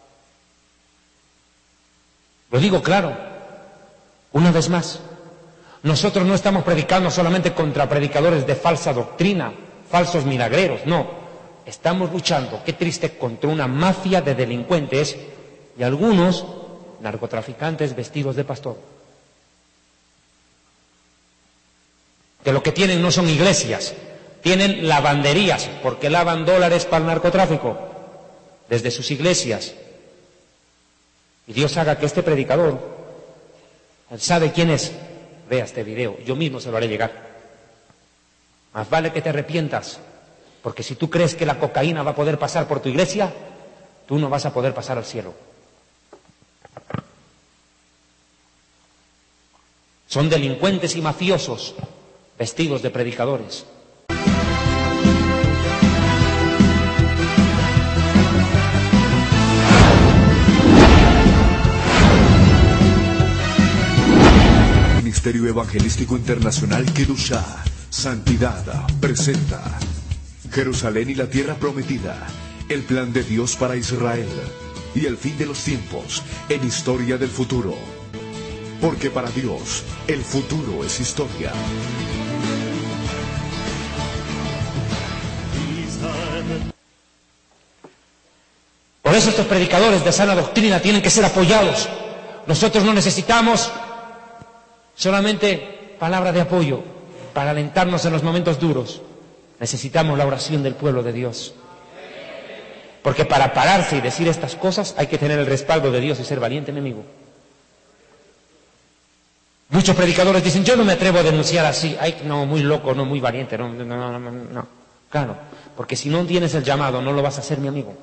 Speaker 1: Lo digo claro, una vez más, nosotros no estamos predicando solamente contra predicadores de falsa doctrina, falsos milagreros, no, estamos luchando, qué triste, contra una mafia de delincuentes y algunos narcotraficantes vestidos de pastor. Que lo que tienen no son iglesias, tienen lavanderías, porque lavan dólares para el narcotráfico desde sus iglesias. Y Dios haga que este predicador, él sabe quién es, vea este video, yo mismo se lo haré llegar. Más vale que te arrepientas, porque si tú crees que la cocaína va a poder pasar por tu iglesia, tú no vas a poder pasar al cielo. Son delincuentes y mafiosos vestidos de predicadores.
Speaker 2: Ministerio Evangelístico Internacional Kedushá, Santidad, presenta Jerusalén y la Tierra Prometida, el plan de Dios para Israel y el fin de los tiempos en historia del futuro. Porque para Dios, el futuro es historia.
Speaker 1: Por eso estos predicadores de sana doctrina tienen que ser apoyados. Nosotros no necesitamos solamente palabra de apoyo para alentarnos en los momentos duros. Necesitamos la oración del pueblo de Dios. Porque para pararse y decir estas cosas hay que tener el respaldo de Dios y ser valiente enemigo. Muchos predicadores dicen, yo no me atrevo a denunciar así. Ay, no, muy loco, no, muy valiente. No, no, no, no, no. Claro, porque si no tienes el llamado, no lo vas a hacer, mi amigo.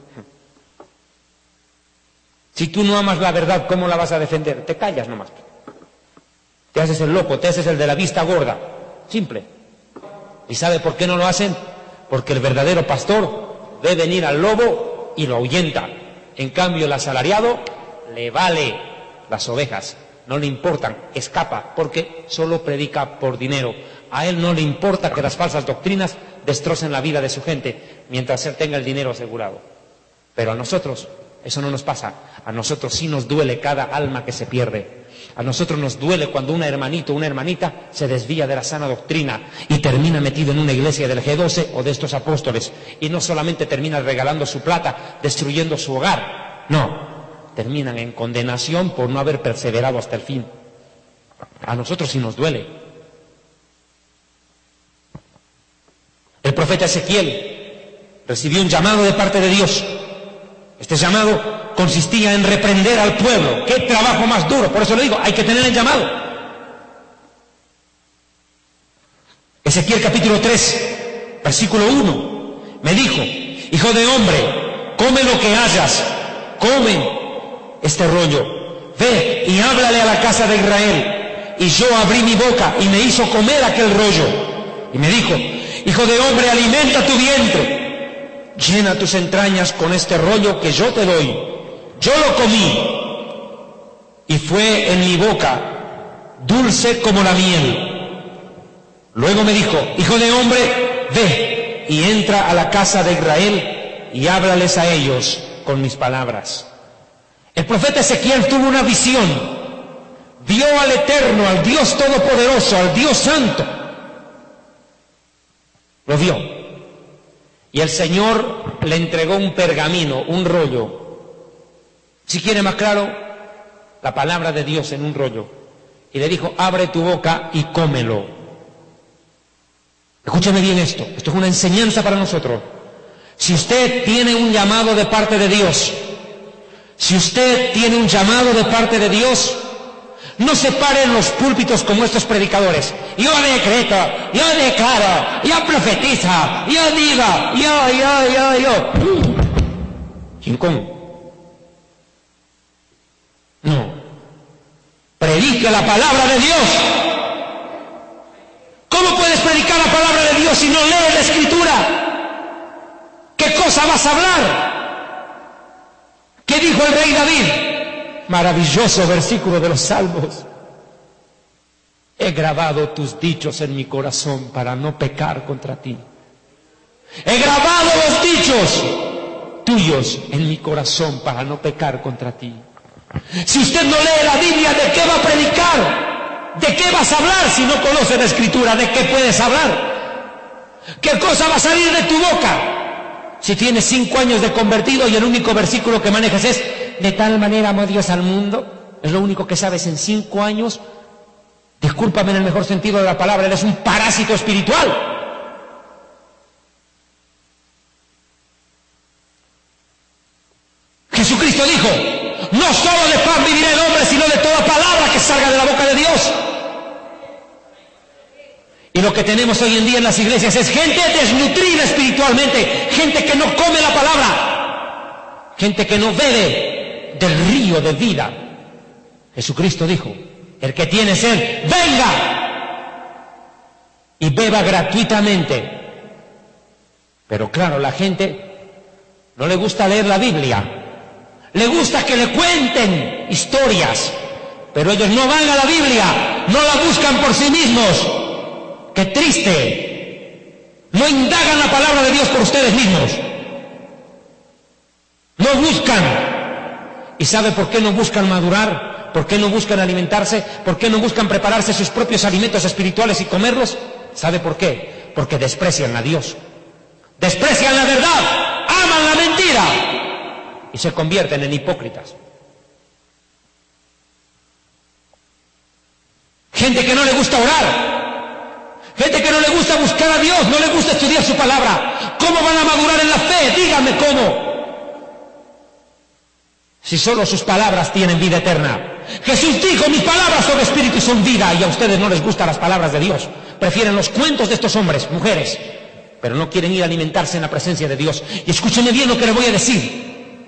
Speaker 1: Si tú no amas la verdad, ¿cómo la vas a defender? Te callas nomás. Te haces el loco, te haces el de la vista gorda. Simple. ¿Y sabe por qué no lo hacen? Porque el verdadero pastor ve venir al lobo y lo ahuyenta. En cambio, el asalariado le vale las ovejas. No le importan, escapa, porque solo predica por dinero. A él no le importa que las falsas doctrinas destrocen la vida de su gente, mientras él tenga el dinero asegurado. Pero a nosotros, eso no nos pasa. A nosotros sí nos duele cada alma que se pierde. A nosotros nos duele cuando un hermanito o una hermanita se desvía de la sana doctrina y termina metido en una iglesia del G doce o de estos apóstoles. Y no solamente termina regalando su plata, destruyendo su hogar. No. Terminan en condenación por no haber perseverado hasta el fin. A nosotros sí nos duele. El profeta Ezequiel recibió un llamado de parte de Dios. Este llamado consistía en reprender al pueblo. ¡Qué trabajo más duro! Por eso le digo, hay que tener el llamado. Ezequiel capítulo tres, versículo uno, me dijo, hijo de hombre, come lo que hayas, come este rollo, ve y háblale a la casa de Israel. Y yo abrí mi boca y me hizo comer aquel rollo. Y me dijo, hijo de hombre, alimenta tu vientre, llena tus entrañas con este rollo que yo te doy. Yo lo comí y fue en mi boca dulce como la miel. Luego me dijo, hijo de hombre, ve y entra a la casa de Israel y háblales a ellos con mis palabras. El profeta Ezequiel tuvo una visión, vio al Eterno, al Dios Todopoderoso, al Dios Santo. Lo vio. Y el Señor le entregó un pergamino, un rollo. Si quiere más claro, la palabra de Dios en un rollo. Y le dijo, abre tu boca y cómelo. Escúchame bien esto, esto es una enseñanza para nosotros. Si usted tiene un llamado de parte de Dios, si usted tiene un llamado de parte de Dios, no se pare en los púlpitos como estos predicadores. Yo decreto, yo declaro, yo profetizo, yo digo, yo, yo, yo, yo. Rincón. No. Predique la palabra de Dios. ¿Cómo puedes predicar la palabra de Dios si no lees la Escritura? ¿Qué cosa vas a hablar? ¿Qué dijo el rey David? Maravilloso versículo de los Salmos. He grabado tus dichos en mi corazón para no pecar contra ti. He grabado los dichos tuyos en mi corazón para no pecar contra ti. Si usted no lee la Biblia, ¿de qué va a predicar? ¿De qué vas a hablar si no conoces la Escritura? ¿De qué puedes hablar? ¿Qué cosa va a salir de tu boca? Si tienes cinco años de convertido y el único versículo que manejas es de tal manera amó Dios al mundo, es lo único que sabes en cinco años, discúlpame en el mejor sentido de la palabra, eres un parásito espiritual. Jesucristo dijo, no solo de pan vivirá el hombre, sino de toda palabra que salga de la boca de Dios. Y lo que tenemos hoy en día en las iglesias es gente desnutrida espiritualmente, gente que no come la palabra, gente que no bebe del río de vida. Jesucristo dijo, El que tiene sed, venga y beba gratuitamente. Pero claro, la gente no le gusta leer la Biblia, le gusta que le cuenten historias, pero ellos no van a la Biblia, no la buscan por sí mismos. ¡Qué triste! No indagan la palabra de Dios por ustedes mismos, no buscan. ¿Y sabe por qué no buscan madurar? ¿Por qué no buscan alimentarse? ¿Por qué no buscan prepararse sus propios alimentos espirituales y comerlos? ¿Sabe por qué? Porque desprecian a Dios, desprecian la verdad, aman la mentira y se convierten en hipócritas. Gente que no le gusta orar, gente que no le gusta buscar a Dios, no le gusta estudiar su palabra. ¿Cómo van a madurar en la fe? Dígame cómo. Si solo sus palabras tienen vida eterna. Jesús dijo, mis palabras son espíritu y son vida, y a ustedes no les gustan las palabras de Dios. Prefieren los cuentos de estos hombres, mujeres, pero no quieren ir a alimentarse en la presencia de Dios. Y escúcheme bien lo que le voy a decir.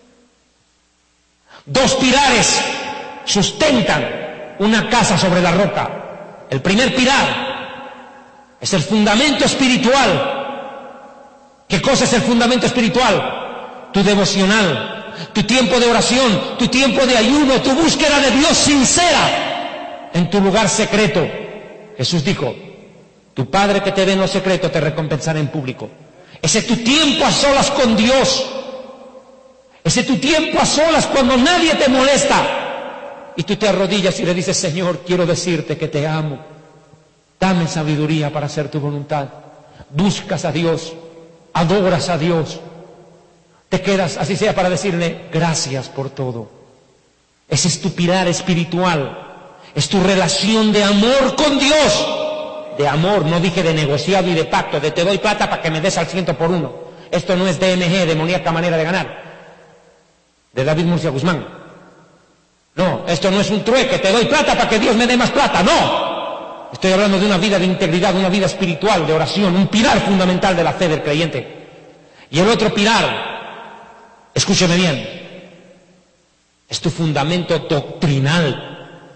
Speaker 1: Dos pilares sustentan una casa sobre la roca. El primer pilar es el fundamento espiritual. ¿Qué cosa es el fundamento espiritual? Tu devocional, tu tiempo de oración, tu tiempo de ayuno, tu búsqueda de Dios sincera en tu lugar secreto. Jesús dijo, tu Padre que te ve en lo secreto te recompensará en público. Ese es tu tiempo a solas con Dios. Ese es tu tiempo a solas cuando nadie te molesta. Y tú te arrodillas y le dices, Señor, quiero decirte que te amo. Dame sabiduría para hacer tu voluntad. Buscas a Dios, adoras a Dios. Te quedas, así sea, para decirle, gracias por todo. Ese es tu pilar espiritual. Es tu relación de amor con Dios. De amor, no dije de negociado y de pacto, de te doy plata para que me des al ciento por uno. Esto no es D M G, demoníaca manera de ganar, de David Murcia Guzmán. No, esto no es un trueque, te doy plata para que Dios me dé más plata, no. Estoy hablando de una vida de integridad, una vida espiritual, de oración, un pilar fundamental de la fe del creyente. Y el otro pilar, escúcheme bien, es tu fundamento doctrinal.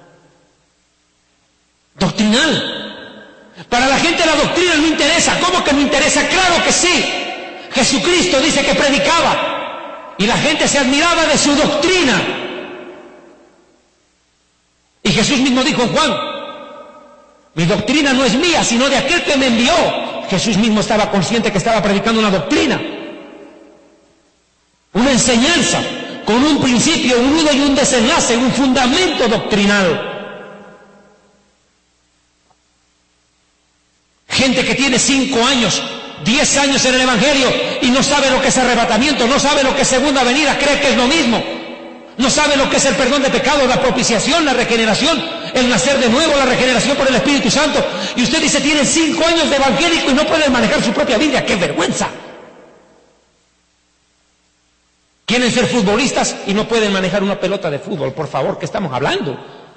Speaker 1: Doctrinal. Para la gente la doctrina no interesa. ¿Cómo que no interesa? Claro que sí. Jesucristo dice que predicaba y la gente se admiraba de su doctrina. Y Jesús mismo dijo en Juan, mi doctrina no es mía, sino de aquel que me envió. Jesús mismo estaba consciente que estaba predicando una doctrina, una enseñanza, con un principio, un nudo y un desenlace, un fundamento doctrinal. Gente que tiene cinco años, diez años en el Evangelio y no sabe lo que es arrebatamiento, no sabe lo que es segunda venida, cree que es lo mismo. No sabe lo que es el perdón de pecados, la propiciación, la regeneración, el nacer de nuevo, la regeneración por el Espíritu Santo. Y usted dice, tienen cinco años de evangélico y no pueden manejar su propia Biblia. ¡Qué vergüenza! Quieren ser futbolistas y no pueden manejar una pelota de fútbol. Por favor, ¿qué estamos hablando?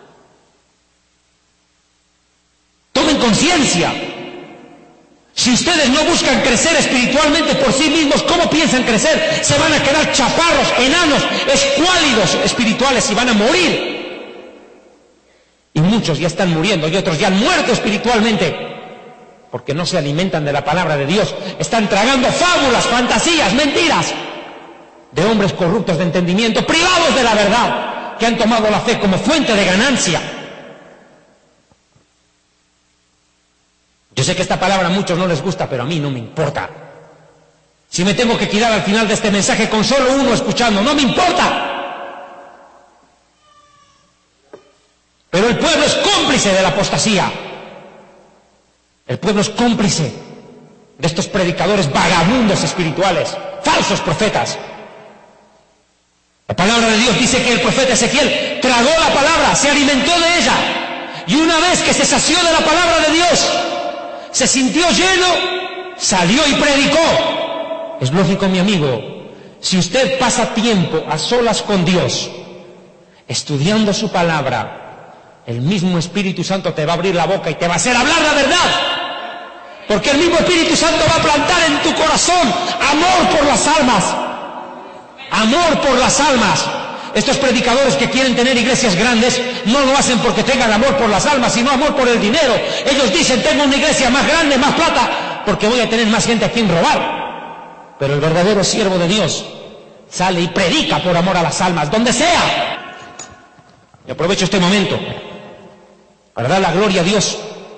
Speaker 1: Tomen conciencia. Si ustedes no buscan crecer espiritualmente por sí mismos, ¿cómo piensan crecer? Se van a quedar chaparros, enanos, escuálidos espirituales y van a morir. Y muchos ya están muriendo y otros ya han muerto espiritualmente porque no se alimentan de la palabra de Dios. Están tragando fábulas, fantasías, mentiras de hombres corruptos de entendimiento, privados de la verdad, que han tomado la fe como fuente de ganancia. Yo sé que esta palabra a muchos no les gusta, pero a mí no me importa. Si me tengo que quedar al final de este mensaje con solo uno escuchando, no me importa. Pero el pueblo es cómplice de la apostasía. El pueblo es cómplice de estos predicadores vagabundos espirituales, falsos profetas. La palabra de Dios dice que el profeta Ezequiel tragó la palabra, se alimentó de ella, y una vez que se sació de la palabra de Dios, se sintió lleno, salió y predicó. Es lógico, mi amigo, si usted pasa tiempo a solas con Dios, estudiando su palabra, el mismo Espíritu Santo te va a abrir la boca y te va a hacer hablar la verdad. Porque el mismo Espíritu Santo va a plantar en tu corazón amor por las almas. Amor por las almas. Estos predicadores que quieren tener iglesias grandes no lo hacen porque tengan amor por las almas, sino amor por el dinero. Ellos dicen, tengo una iglesia más grande, más plata, porque voy a tener más gente a quien robar. Pero el verdadero siervo de Dios sale y predica por amor a las almas, donde sea. Y aprovecho este momento para dar la gloria a Dios,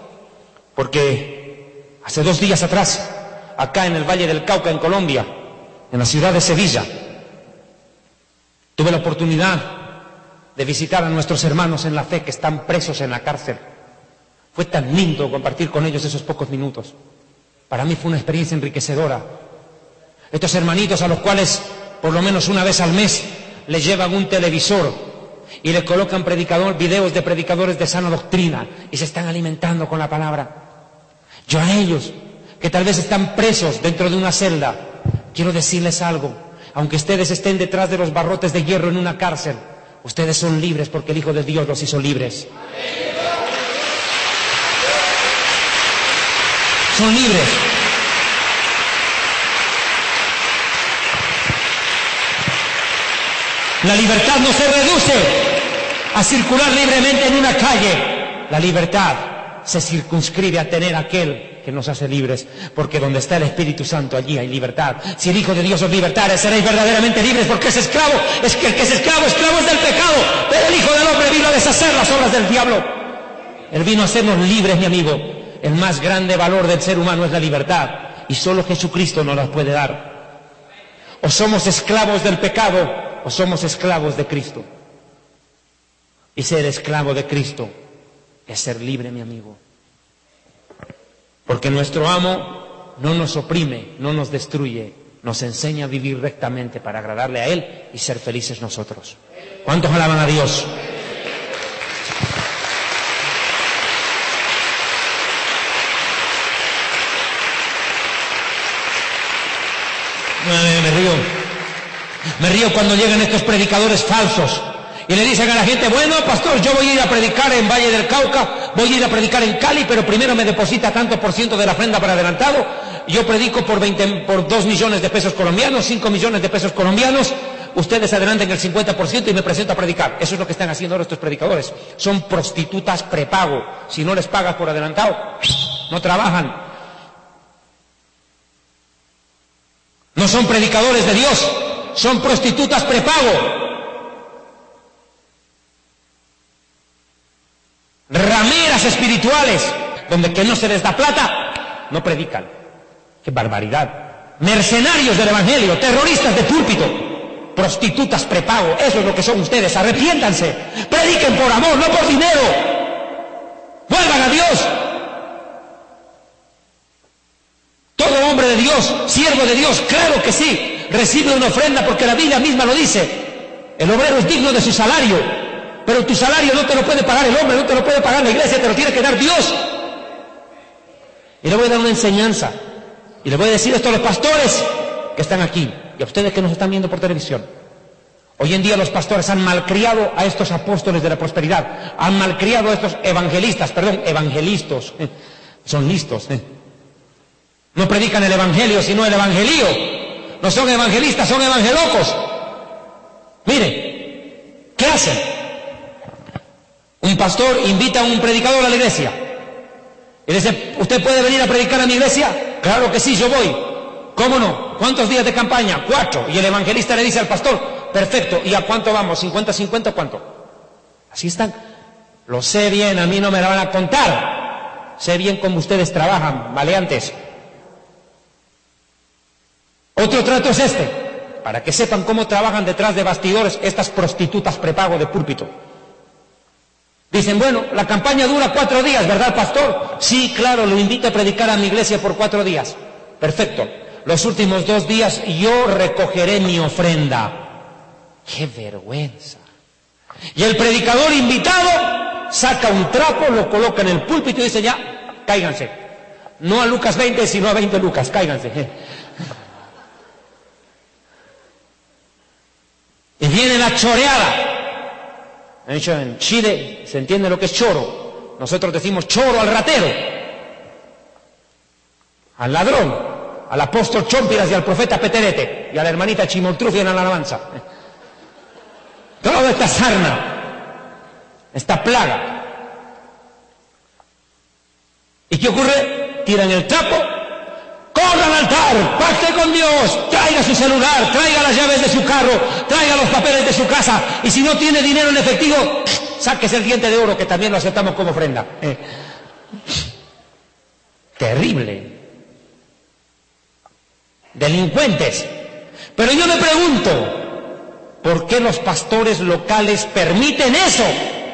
Speaker 1: porque hace dos días atrás, acá en el Valle del Cauca, en Colombia, en la ciudad de Sevilla, tuve la oportunidad de visitar a nuestros hermanos en la fe que están presos en la cárcel. Fue tan lindo compartir con ellos esos pocos minutos. Para mí fue una experiencia enriquecedora. Estos hermanitos a los cuales por lo menos una vez al mes les llevan un televisor y le colocan predicador, videos de predicadores de sana doctrina y se están alimentando con la palabra. Yo a ellos, que tal vez están presos dentro de una celda, quiero decirles algo. Aunque ustedes estén detrás de los barrotes de hierro en una cárcel, ustedes son libres porque el Hijo de Dios los hizo libres. Son libres. La libertad no se reduce a circular libremente en una calle. La libertad se circunscribe a tener aquel que nos hace libres, porque donde está el Espíritu Santo, allí hay libertad. Si el Hijo de Dios os libertare, seréis verdaderamente libres, porque es esclavo, es que el que es esclavo, esclavo es del pecado, pero el Hijo del Hombre vino a deshacer las obras del diablo. Él vino a hacernos libres, mi amigo. El más grande valor del ser humano es la libertad, y solo Jesucristo nos la puede dar. O somos esclavos del pecado, o somos esclavos de Cristo. Y ser esclavo de Cristo es ser libre, mi amigo. Porque nuestro amo no nos oprime, no nos destruye, nos enseña a vivir rectamente para agradarle a Él y ser felices nosotros. ¿Cuántos alaban a Dios? Me, me río. Me río cuando llegan estos predicadores falsos y le dicen a la gente, bueno, pastor, yo voy a ir a predicar en Valle del Cauca, voy a ir a predicar en Cali, pero primero me deposita tanto por ciento de la ofrenda para adelantado. Yo predico por veinte, por dos millones de pesos colombianos, cinco millones de pesos colombianos. Ustedes adelanten el cincuenta por ciento y me presento a predicar. Eso es lo que están haciendo ahora estos predicadores. Son prostitutas prepago. Si no les pagas por adelantado, no trabajan. No son predicadores de Dios, son prostitutas prepago. Rameras espirituales, donde que no se les da plata, no predican. ¡Qué barbaridad! Mercenarios del Evangelio, terroristas de púlpito, prostitutas prepago, eso es lo que son ustedes. Arrepiéntanse, prediquen por amor, no por dinero. Vuelvan a Dios. Todo hombre de Dios, siervo de Dios, claro que sí, recibe una ofrenda porque la Biblia misma lo dice. El obrero es digno de su salario. Pero tu salario no te lo puede pagar el hombre, no te lo puede pagar la iglesia, te lo tiene que dar Dios. Y le voy a dar una enseñanza. Y le voy a decir esto a los pastores que están aquí y a ustedes que nos están viendo por televisión. Hoy en día los pastores han malcriado a estos apóstoles de la prosperidad, han malcriado a estos evangelistas, perdón, evangelistas. Son listos. No predican el evangelio, sino el evangelío. No son evangelistas, son evangelocos. Mire, ¿qué hacen? Un pastor invita a un predicador a la iglesia y le dice, ¿usted puede venir a predicar a mi iglesia? Claro que sí, yo voy. ¿Cómo no? ¿Cuántos días de campaña? Cuatro. Y el evangelista le dice al pastor, perfecto, ¿y a cuánto vamos? ¿cincuenta cincuenta o cuánto? Así están. Lo sé bien, a mí no me la van a contar. Sé bien cómo ustedes trabajan, maleantes. Otro trato es este, para que sepan cómo trabajan detrás de bastidores estas prostitutas prepago de púlpito. Dicen, bueno, la campaña dura cuatro días, ¿verdad, pastor? Sí, claro, lo invito a predicar a mi iglesia por cuatro días. Perfecto. Los últimos dos días yo recogeré mi ofrenda. ¡Qué vergüenza! Y el predicador invitado saca un trapo, lo coloca en el púlpito y dice, ya, cáiganse. No a Lucas veinte, sino a veinte Lucas, cáiganse. Y viene la choreada. En Chile se entiende lo que es choro. Nosotros decimos choro al ratero, al ladrón, al apóstol Chompiras y al profeta Peterete y a la hermanita Chimoltrufia en la alabanza. pasado esta sarna, esta plaga. ¿Y qué ocurre? Tiran el trapo, corra al altar, pacte con Dios, traiga su celular, traiga las llaves de su carro, traiga los papeles de su casa, y si no tiene dinero en efectivo, sáquese el diente de oro, que también lo aceptamos como ofrenda. Eh. Terrible. Delincuentes. Pero yo me pregunto, ¿por qué los pastores locales permiten eso?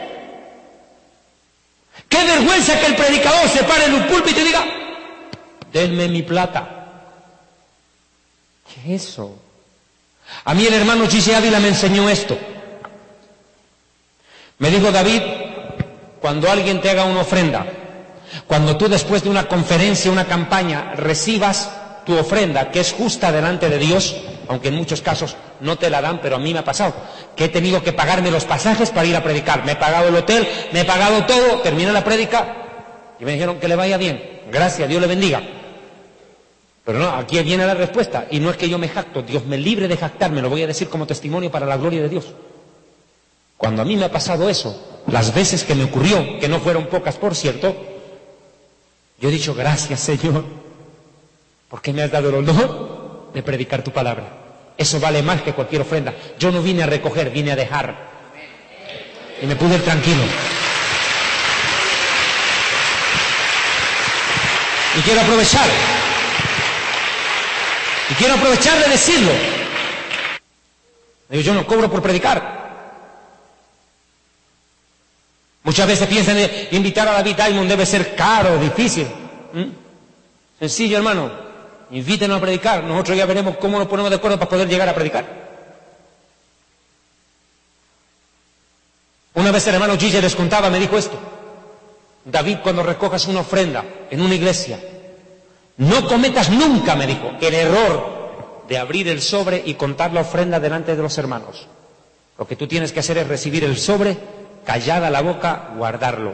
Speaker 1: ¡Qué vergüenza que el predicador se pare en un púlpito y diga, denme mi plata! ¿Qué es eso? A mí el hermano Gise Ávila me enseñó esto. Me dijo, David, cuando alguien te haga una ofrenda, cuando tú después de una conferencia, una campaña, recibas tu ofrenda, que es justa delante de Dios, aunque en muchos casos no te la dan, pero a mí me ha pasado, que he tenido que pagarme los pasajes para ir a predicar. Me he pagado el hotel, me he pagado todo, terminé la prédica y me dijeron que le vaya bien. Gracias, Dios le bendiga. Pero no, aquí viene la respuesta, y no es que yo me jacto, Dios me libre de jactarme, lo voy a decir como testimonio para la gloria de Dios. Cuando a mí me ha pasado eso, las veces que me ocurrió, que no fueron pocas por cierto, yo he dicho, gracias Señor, porque me has dado el honor de predicar tu palabra. Eso vale más que cualquier ofrenda. Yo no vine a recoger, vine a dejar. Y me pude ir tranquilo. Y quiero aprovechar. Y quiero aprovechar de decirlo. Yo no cobro por predicar. Muchas veces piensan que invitar a David Diamond debe ser caro, difícil. ¿Mm? Sencillo, hermano. Invítenos a predicar. Nosotros ya veremos cómo nos ponemos de acuerdo para poder llegar a predicar. Una vez el hermano Gise les contaba, me dijo esto. David, cuando recojas una ofrenda en una iglesia, no cometas nunca, me dijo, el error de abrir el sobre y contar la ofrenda delante de los hermanos. Lo que tú tienes que hacer es recibir el sobre, callada la boca, guardarlo.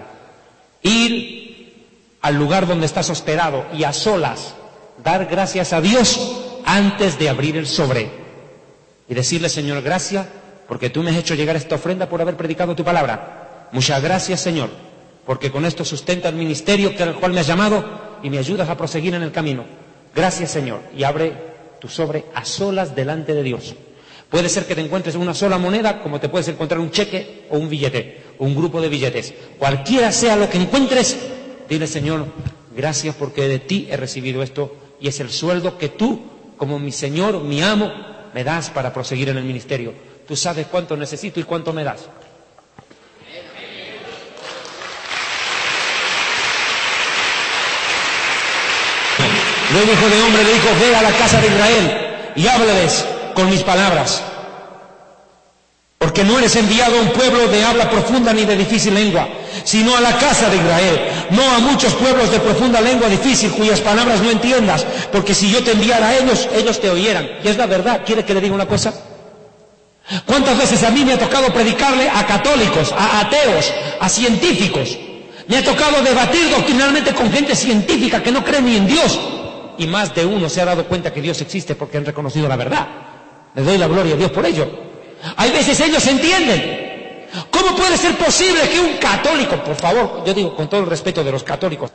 Speaker 1: Ir al lugar donde estás hospedado y a solas dar gracias a Dios antes de abrir el sobre y decirle, Señor, gracias porque tú me has hecho llegar esta ofrenda por haber predicado tu palabra. Muchas gracias, Señor, porque con esto sustenta el ministerio al cual me has llamado y me ayudas a proseguir en el camino. Gracias, Señor. Y abre tu sobre a solas delante de Dios. Puede ser que te encuentres una sola moneda, como te puedes encontrar un cheque o un billete, o un grupo de billetes. Cualquiera sea lo que encuentres, dile, Señor, gracias porque de ti he recibido esto y es el sueldo que tú, como mi Señor, mi amo, me das para proseguir en el ministerio. Tú sabes cuánto necesito y cuánto me das. Luego, hijo de hombre, le dijo, ve a la casa de Israel y háblales con mis palabras. Porque no eres enviado a un pueblo de habla profunda ni de difícil lengua, sino a la casa de Israel, no a muchos pueblos de profunda lengua difícil, cuyas palabras no entiendas, porque si yo te enviara a ellos, ellos te oyeran. Y es la verdad. ¿Quiere que le diga una cosa? ¿Cuántas veces a mí me ha tocado predicarle a católicos, a ateos, a científicos? Me ha tocado debatir doctrinalmente con gente científica que no cree ni en Dios. Y más de uno se ha dado cuenta que Dios existe porque han reconocido la verdad. Le doy la gloria a Dios por ello. Hay veces ellos entienden. ¿Cómo puede ser posible que un católico, por favor, yo digo con todo el respeto de los católicos,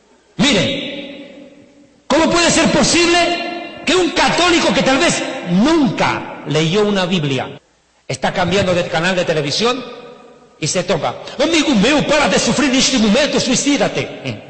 Speaker 1: miren, ¿cómo puede ser posible que un católico que tal vez nunca leyó una Biblia está cambiando de canal de televisión y se toca, amigo meu, para de sufrir en este momento, suicídate?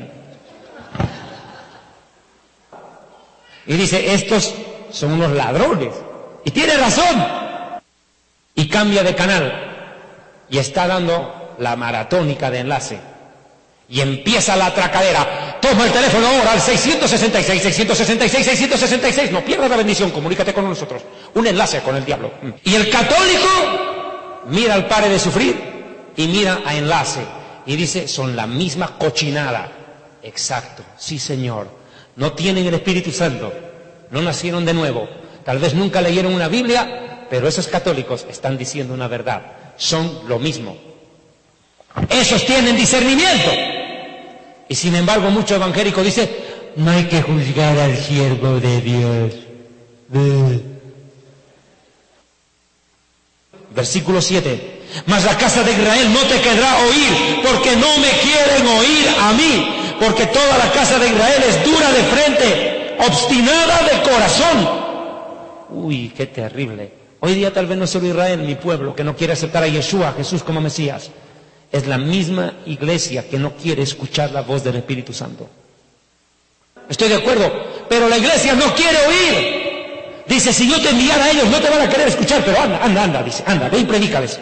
Speaker 1: Y dice, estos son unos ladrones. Y tiene razón. Y cambia de canal. Y está dando la maratónica de enlace. Y empieza la atracadera. Toma el teléfono ahora al seiscientos sesenta y seis, seiscientos sesenta y seis, seiscientos sesenta y seis. No pierdas la bendición, comunícate con nosotros. Un enlace con el diablo. Y el católico mira al pare de sufrir y mira a enlace. Y dice, son la misma cochinada. Exacto, sí señor. No tienen el Espíritu Santo. No nacieron de nuevo. Tal vez nunca leyeron una Biblia, pero esos católicos están diciendo una verdad. Son lo mismo. Esos tienen discernimiento. Y sin embargo, mucho evangélico dice, no hay que juzgar al siervo de Dios. Versículo siete. Mas la casa de Israel no te querrá oír, porque no me quieren oír a mí, porque toda la casa de Israel es dura de frente, obstinada de corazón. Uy, qué terrible. Hoy día tal vez no es solo Israel, mi pueblo, que no quiere aceptar a Yeshua, a Jesús como Mesías. Es la misma iglesia que no quiere escuchar la voz del Espíritu Santo. Estoy de acuerdo, pero la iglesia no quiere oír. Dice, si yo te enviara a ellos no te van a querer escuchar, pero anda, anda, anda, dice, anda, ve y predícales.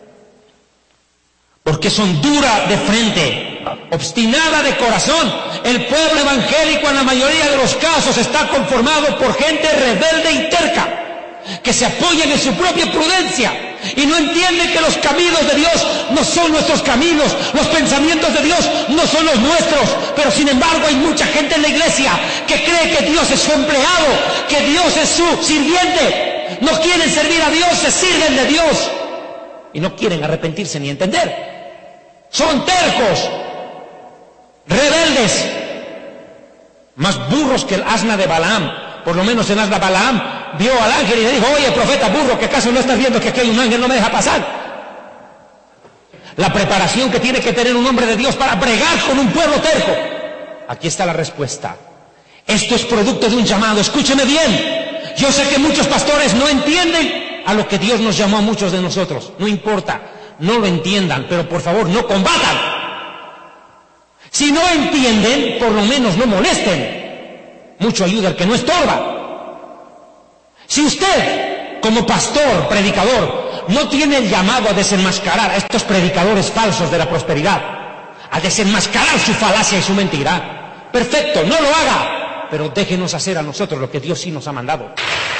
Speaker 1: Porque son duras de frente, obstinada de corazón. El pueblo evangélico en la mayoría de los casos está conformado por gente rebelde y terca, que se apoyan en su propia prudencia y no entienden que los caminos de Dios no son nuestros caminos, los pensamientos de Dios no son los nuestros. Pero sin embargo hay mucha gente en la iglesia que cree que Dios es su empleado, que Dios es su sirviente. No quieren servir a Dios, se sirven de Dios y no quieren arrepentirse ni entender. Son tercos, rebeldes, más burros que el asna de Balaam. Por lo menos el asna Balaam vio al ángel y le dijo, oye, profeta burro, ¿que acaso no estás viendo que aquí hay un ángel, no me deja pasar? La preparación que tiene que tener un hombre de Dios para bregar con un pueblo terco. Aquí está la respuesta. Esto es producto de un llamado, escúcheme bien. Yo sé que muchos pastores no entienden a lo que Dios nos llamó a muchos de nosotros. No importa, no lo entiendan, pero por favor no combatan. Si no entienden, por lo menos no molesten. Mucho ayuda al que no estorba. Si usted, como pastor, predicador, no tiene el llamado a desenmascarar a estos predicadores falsos de la prosperidad, a desenmascarar su falacia y su mentira, perfecto, no lo haga, pero déjenos hacer a nosotros lo que Dios sí nos ha mandado.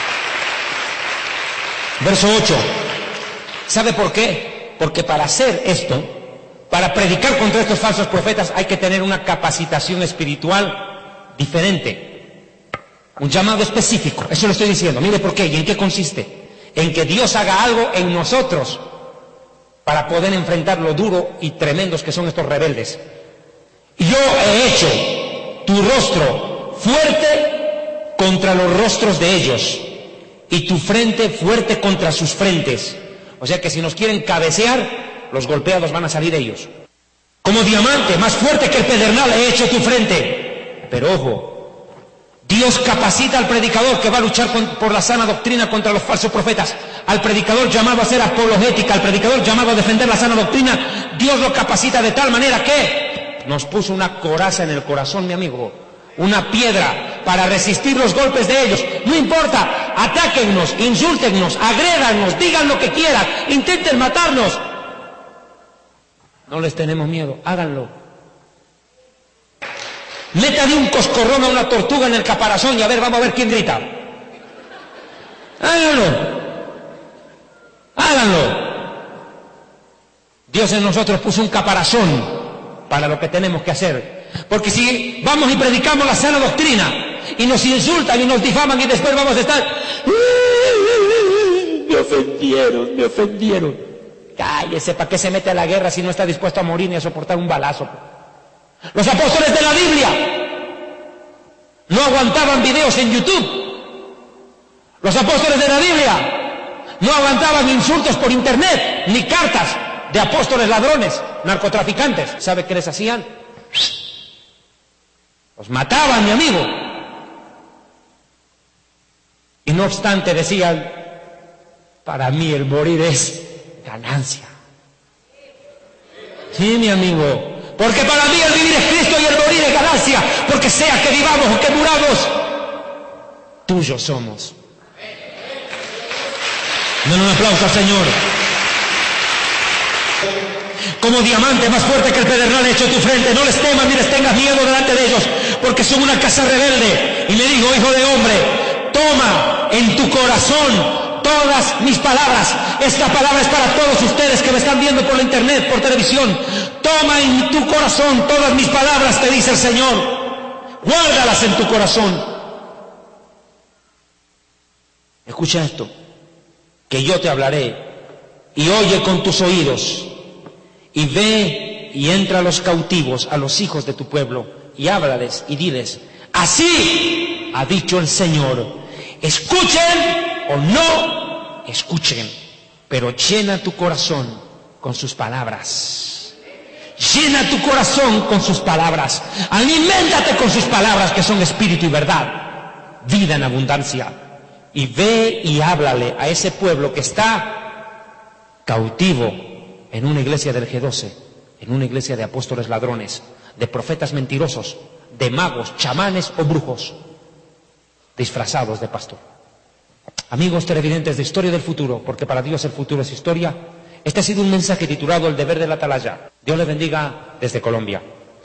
Speaker 1: Verso ocho. ¿Sabe por qué? Porque para hacer esto, para predicar contra estos falsos profetas, hay que tener una capacitación espiritual diferente. Un llamado específico, eso lo estoy diciendo. Mire por qué y en qué consiste. En que Dios haga algo en nosotros para poder enfrentar lo duro y tremendos que son estos rebeldes. Yo he hecho tu rostro fuerte contra los rostros de ellos y tu frente fuerte contra sus frentes. O sea que si nos quieren cabecear, los golpeados van a salir ellos. Como diamante, más fuerte que el pedernal, he hecho tu frente. Pero ojo, Dios capacita al predicador que va a luchar con, por la sana doctrina contra los falsos profetas. Al predicador llamado a ser apologética, al predicador llamado a defender la sana doctrina, Dios lo capacita de tal manera que nos puso una coraza en el corazón, mi amigo, una piedra para resistir los golpes de ellos. No importa, atáquennos, insúltennos, agrédanos, digan lo que quieran, intenten matarnos. No les tenemos miedo, háganlo. Métale un coscorrón a una tortuga en el caparazón y a ver, vamos a ver quién grita. Háganlo. Háganlo. Dios en nosotros puso un caparazón para lo que tenemos que hacer. Porque si vamos y predicamos la sana doctrina y nos insultan y nos difaman y después vamos a estar... Me ofendieron, me ofendieron. Cállese, ¿para qué se mete a la guerra si no está dispuesto a morir ni a soportar un balazo? Los apóstoles de la Biblia no aguantaban videos en YouTube. Los apóstoles de la Biblia no aguantaban insultos por internet, ni cartas de apóstoles ladrones, narcotraficantes. ¿Sabe qué les hacían? Los mataban, mi amigo. Y no obstante decían, para mí el morir es ganancia. Sí, mi amigo. Porque para mí el vivir es Cristo y el morir es ganancia. Porque sea que vivamos o que muramos, tuyos somos. Den un aplauso al Señor. Como diamante más fuerte que el pedernal he hecho tu frente. No les temas ni les tengas miedo delante de ellos, porque son una casa rebelde. Y le digo, hijo de hombre, toma en tu corazón todas mis palabras. Esta palabra es para todos ustedes que me están viendo por la internet, por televisión. Toma en tu corazón todas mis palabras, te dice el Señor. Guárdalas en tu corazón. Escucha esto, que yo te hablaré, y oye con tus oídos, y ve y entra a los cautivos, a los hijos de tu pueblo, y háblales y diles, así ha dicho el Señor. Escuchen o no escuchen, pero llena tu corazón con sus palabras. Llena tu corazón con sus palabras. Aliméntate con sus palabras, que son espíritu y verdad. Vida en abundancia. Y ve y háblale a ese pueblo que está cautivo en una iglesia del G doce, en una iglesia de apóstoles ladrones, de profetas mentirosos, de magos, chamanes o brujos, disfrazados de pastor. Amigos televidentes de Historia del Futuro, porque para Dios el futuro es historia, este ha sido un mensaje titulado El deber de la atalaya. Dios le bendiga desde Colombia.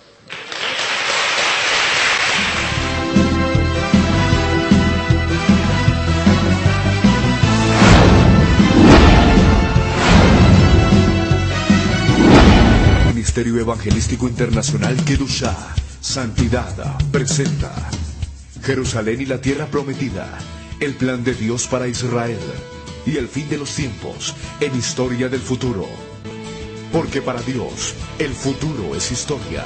Speaker 2: Ministerio Evangelístico Internacional Kedushá, Santidad, presenta Jerusalén y la Tierra Prometida, el plan de Dios para Israel y el fin de los tiempos en Historia del Futuro. Porque para Dios, el futuro es historia.